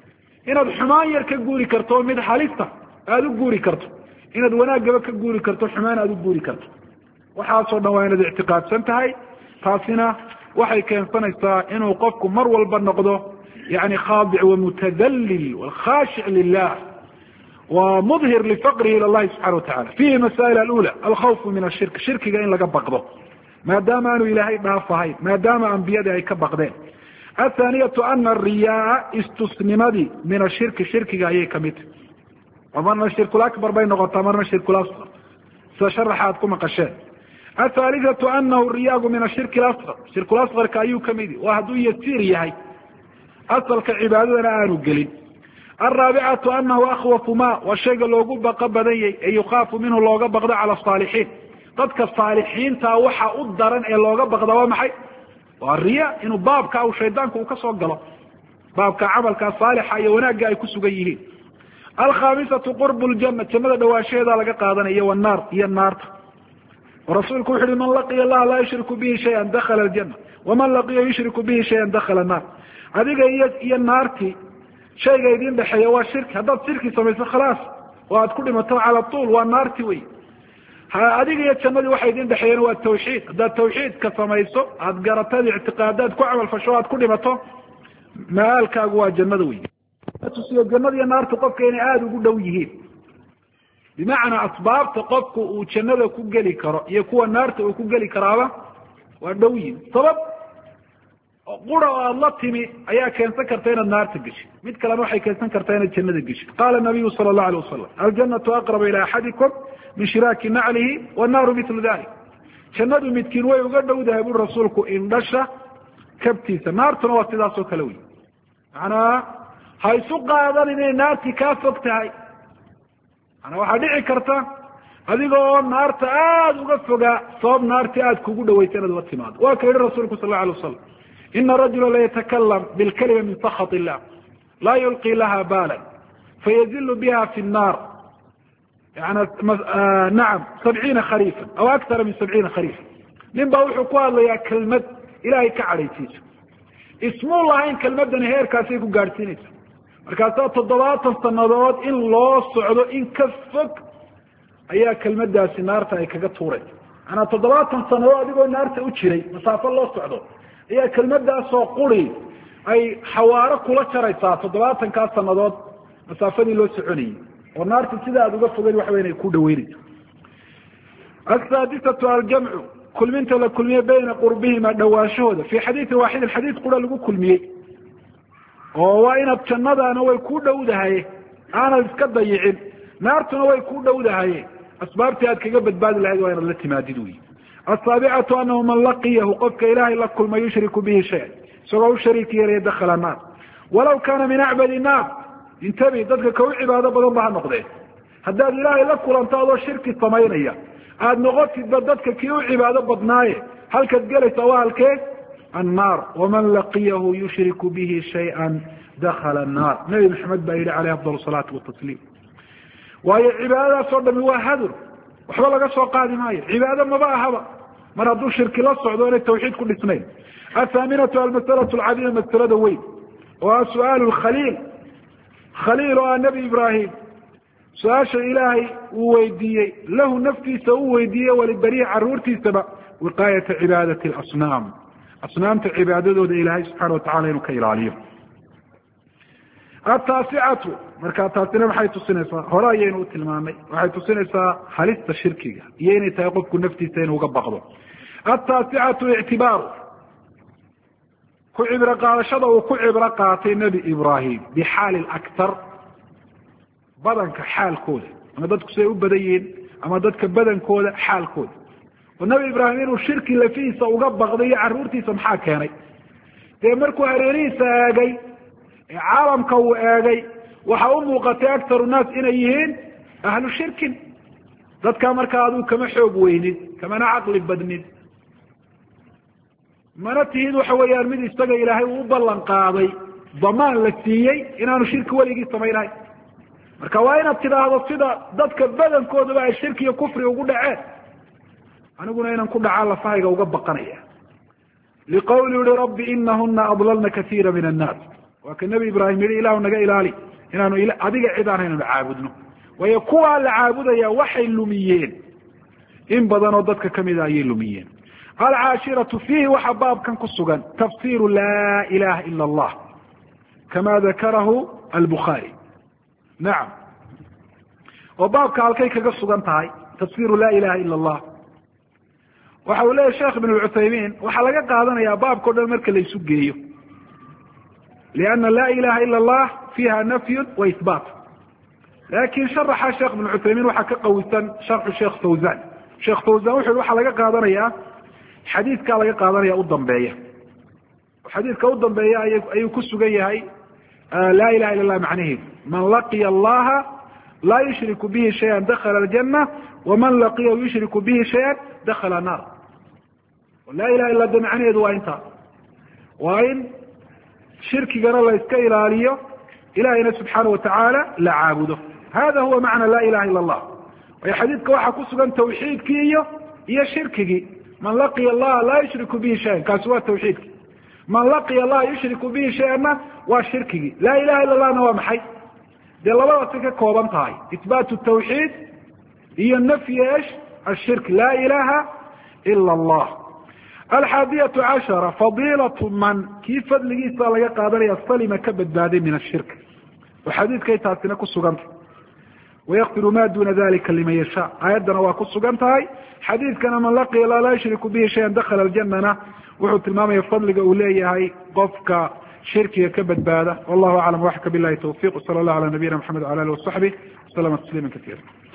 inaad xumaan yar ka guuri karto mid halista aada u guuri karto inaad wanaagaba ka guuri karto xumaan aada u guuri karto waxaasoo dhan waa inaad ictiqaadsan tahay taasina waxay keensanaysaa inuu qofku mar walba noqdo yani khaadic wamutadallil wkhaashic lilah wmudhir lifaqrihi ila llahi subxana watacala fihi masaa'il alula alkhawfu min ashirk shirkiga in laga baqdo maadaama aanu ilaahay dhaafahayn maadaama ambiyadii ay ka baqdeen athaaniyatu ana ariyaa istusnimadii min ashirki shirkiga ayay kamid tahy marna shirkulakbar bay noqotaa marna shirkulasqar sida sharaxa aad ku maqasheen athaalithatu anahu riyaagu min ashirki lasqar shirkulasqarka ayuu kamid yahy waa hadduu yasiir yahay asalka cibaadadana aanu gelin alraabicatu anahu akhwafu ma waa shayga loogu baqa badan yahy ee yukhaafu minhu looga baqdo cala asaalixiin dadka saalixiintaa waxa u daran ee looga baqda waa maxay waa riya inuu baabka u shaydaanku uu ka soo galo baabka camalka saalixa iyo wanaagga ay ku sugan yihiin alkhaamisatu qurbu ljana jannada dhawaashaheeda laga qaadanaya wanaar iyo naarta rasuulku wuxu uhi man laqiya allaha laa yushriku bihi shayan dakhala aljana waman laqiya yushriku bihi shayan dakhala annaar adiga iyo naartii shayga idin dhexeeya waa shirki haddaad shirki samayso khalaas oo aad ku dhimato cala tuul waa naarti wey adiga iyo jannadii waxa idin dhexeeyana waa tawxiid haddaad tawxiidka samayso aad garatad ictiqaadaad ku camal fasho o aad ku dhimato ma-aalkaagu waa jannada wey tusiyo jannada iyo naartu qofka inay aada ugu dhow yihiin bimacnaa asbaabta qofku uu jannada ku geli karo iyo kuwa naarta uu ku geli karaaba waa dhow yihin sabab qura oo aada la timi ayaa keensan karta inaad naarta geshid mid kalena waxay keensan kartaa inaad jannada geshid qaala nabiyu sala allahu alay wasalam aljanatu aqrabu ila axadikum min shiraaki naclihi wannaaru mitlu dalik jannadu midkiin way uga dhowdahay buri rasuulku indhasha kabtiisa naartuna waa sidaas oo kale wey macnaa ha isu qaadan inay naartii kaa fog tahay manaa waxaa dhici karta adiga oo naarta aada uga fogaa sabab naartii aada kugu dhawaysa inaad la timaado waa ka yihi rasuulku sal lla alay wasalam ina rajula layatakalam bilkalima min sakhat illah laa yulqi laha balan fayazilu biha fi nnar nacam 70 khariifan aw akara min 70 khariifan nin baa wuxuu ku hadlayaa kelmad ilahay ka cadhaysiiso ismuu lahayn kelmadani heerkaasay ku gaadhsiinaysa markaasaa 70 sanadood in loo socdo in ka fog ayaa kelmadaasi naarta ay kaga tuuraysa manaa 70 sanadood adigoo naarta u jiray masaafo loo socdo ayaa kelmadaasoo quri ay xawaaro kula jaraysaa 70 sanadood masaafadii loo soconayay oo naarta sida aad uga fogeyn waxa wey inay ku dhaweynayso asaadisatu aljamcu kulminta la kulmiye bayna qurbihima dhawaashahooda fi xadiiin waaxidin xadiid qura lagu kulmiyey oo waa inaad jannadaana way ku dhowdahaye aanad iska dayicin naartuna way ku dhowdahaye asbaabtii aad kaga badbaadi lahayd waa inaad la timaadid wey asaabicatu anahu man laqiyahu qofka ilaahay la kulma yushriku bihi shayan isagoo u shariik yeelaya dakhala naar walaw kaana min acbadi naar intabi dadka ka u cibaado badan ba ha noqdeen haddaad ilaahay la kulanto adoo shirki samaynaya aada noqotidba dadka kii u cibaado badnaaye halkaad gelaysa waa halkee annaar waman laqiyahu yushriku bihi shayئa dakhala annaar nabi maxamed baa yihi caleyh afdal salaatu watasliim waayo cibaadadaasoo dhami waa hadur waxba laga soo qaadi maayo cibaado maba ahaba mar hadduu shirki la socdo inay tawxiid ku dhisnayn athaaminatu almasalatu alcadiima masalada weyn oo ah su-aalu khaliil khaliil oo ah nebi ibraahim su-aasha ilaahay uu weydiiyey lahu naftiisa uu weydiiyey walibarihi caruurtiisaba wiqaayata cibaadati alasnaam asnaamta cibaadadooda ilaahay subxana watacala inuu ka ilaaliyo ataasicatu markaa taasina maxay tusinaysaa hore ayaynu u tilmaamay waxay tusinaysaa halista shirkiga iyo inay tahay qofku naftiisa inuu uga baqdo ataasicatu ictibaaru ku cibro qaadashada uu ku cibro qaatay nebi ibraahim bixaali laktar badanka xaalkooda ama dadku siday u badan yihiin ama dadka badankooda xaalkooda oo nebi ibraahim inuu shirki lafihiisa uga baqday iyo caruurtiisa maxaa keenay dee markuu hareerihiisa eegay ee caalamka uu eegay waxa u muuqatay aktaru naas inay yihiin ahlu shirkin dadkaa markaa aduu kama xoog weynid kamana caqli badnid mana tihid waxa weeyaan mid isaga ilaahay uu u ballan qaaday damaan la siiyey inaanu shirki weligii samaynahay marka waa inaad tidhaahdo sida dadka badankooduba ay shirki iyo kufri ugu dhaceen aniguna inaan ku dhacaa lafahayga uga baqanaya liqawli uhi rabbi inahuna adlalna kaiira min annaas waa ka nebi ibraahim yihi ilahu naga ilaali inaanu adiga cid aan inaynu caabudno waayo kuwaa la caabudaya waxay lumiyeen in badan oo dadka kamida ayay lumiyeen. alcaashiratu fiihi waxa baabkan ku sugan tafsiru laa ilaha ila allah kama dakarahu albukhaari. nacam, oo baabka halkay kaga sugan tahay tafsiru laa ilaha ila allah? waxa uu leeyahy sheekh ibn cuthaymiin waxaa laga qaadanayaa baabka o dhan marka la isu geeyo, lianna laa ilaha ila allah fiiha nafyun wa ihbaat. laakin sharaxa sheekh ibn cuthaymiin waxaa ka qawisan sharxu sheekh fawzan. sheekh fawzan wuxu yhi waxaa laga qaadanayaa xadiidkaa laga qaadanaya u dambeeya. xadiidka u dambeeya ayuu ku sugan yahay laa ilaha illa allah macnaheedu man laqiya allaha laa yushriku bihi shayan dakala aljana waman laqiyahu yushriku bihi shayan dakala naar. laa ilaha illa de macnaheedu waa intaa, waa in shirkigana la iska ilaaliyo, ilahayna subxaana watacaala la caabudo. hada huwa macna laa ilaha illa allah. waayo xadiidka waxaa ku sugan tawxiidkii iyo shirkigii. man laqiya allaha laa yushriku bihi shayan, kaasi waa tawxiidki. man laqiya allaha yushriku bihi shayanna waa shirkigii. laa ilaha illa allahna waa maxay? dee labadaasay ka kooban tahay, ihbaatu tawxiid iyo nafyi esh ashirk. laa ilaha ila allah. alxaadiyatu cashara fadiilatu man kii fadligiisa laga qaadanaya salima ka badbaaday min ashirk. oo xadiidkay taasina ku sugantah wayakfiru ma duna dalika liman yasha. aayaddana waa ku sugan tahay. xadiidkana man laqiya laa yushriku bihi shayan dakhala aljanana wuxuu tilmaamaya fadliga uu leeyahay qofka shirkiga ka badbaada. wallahu aclam waxka bilahi tawfiq. sala allah ala nabiyina maxamed wala alih wasaxbih waslama tasliima kasiira.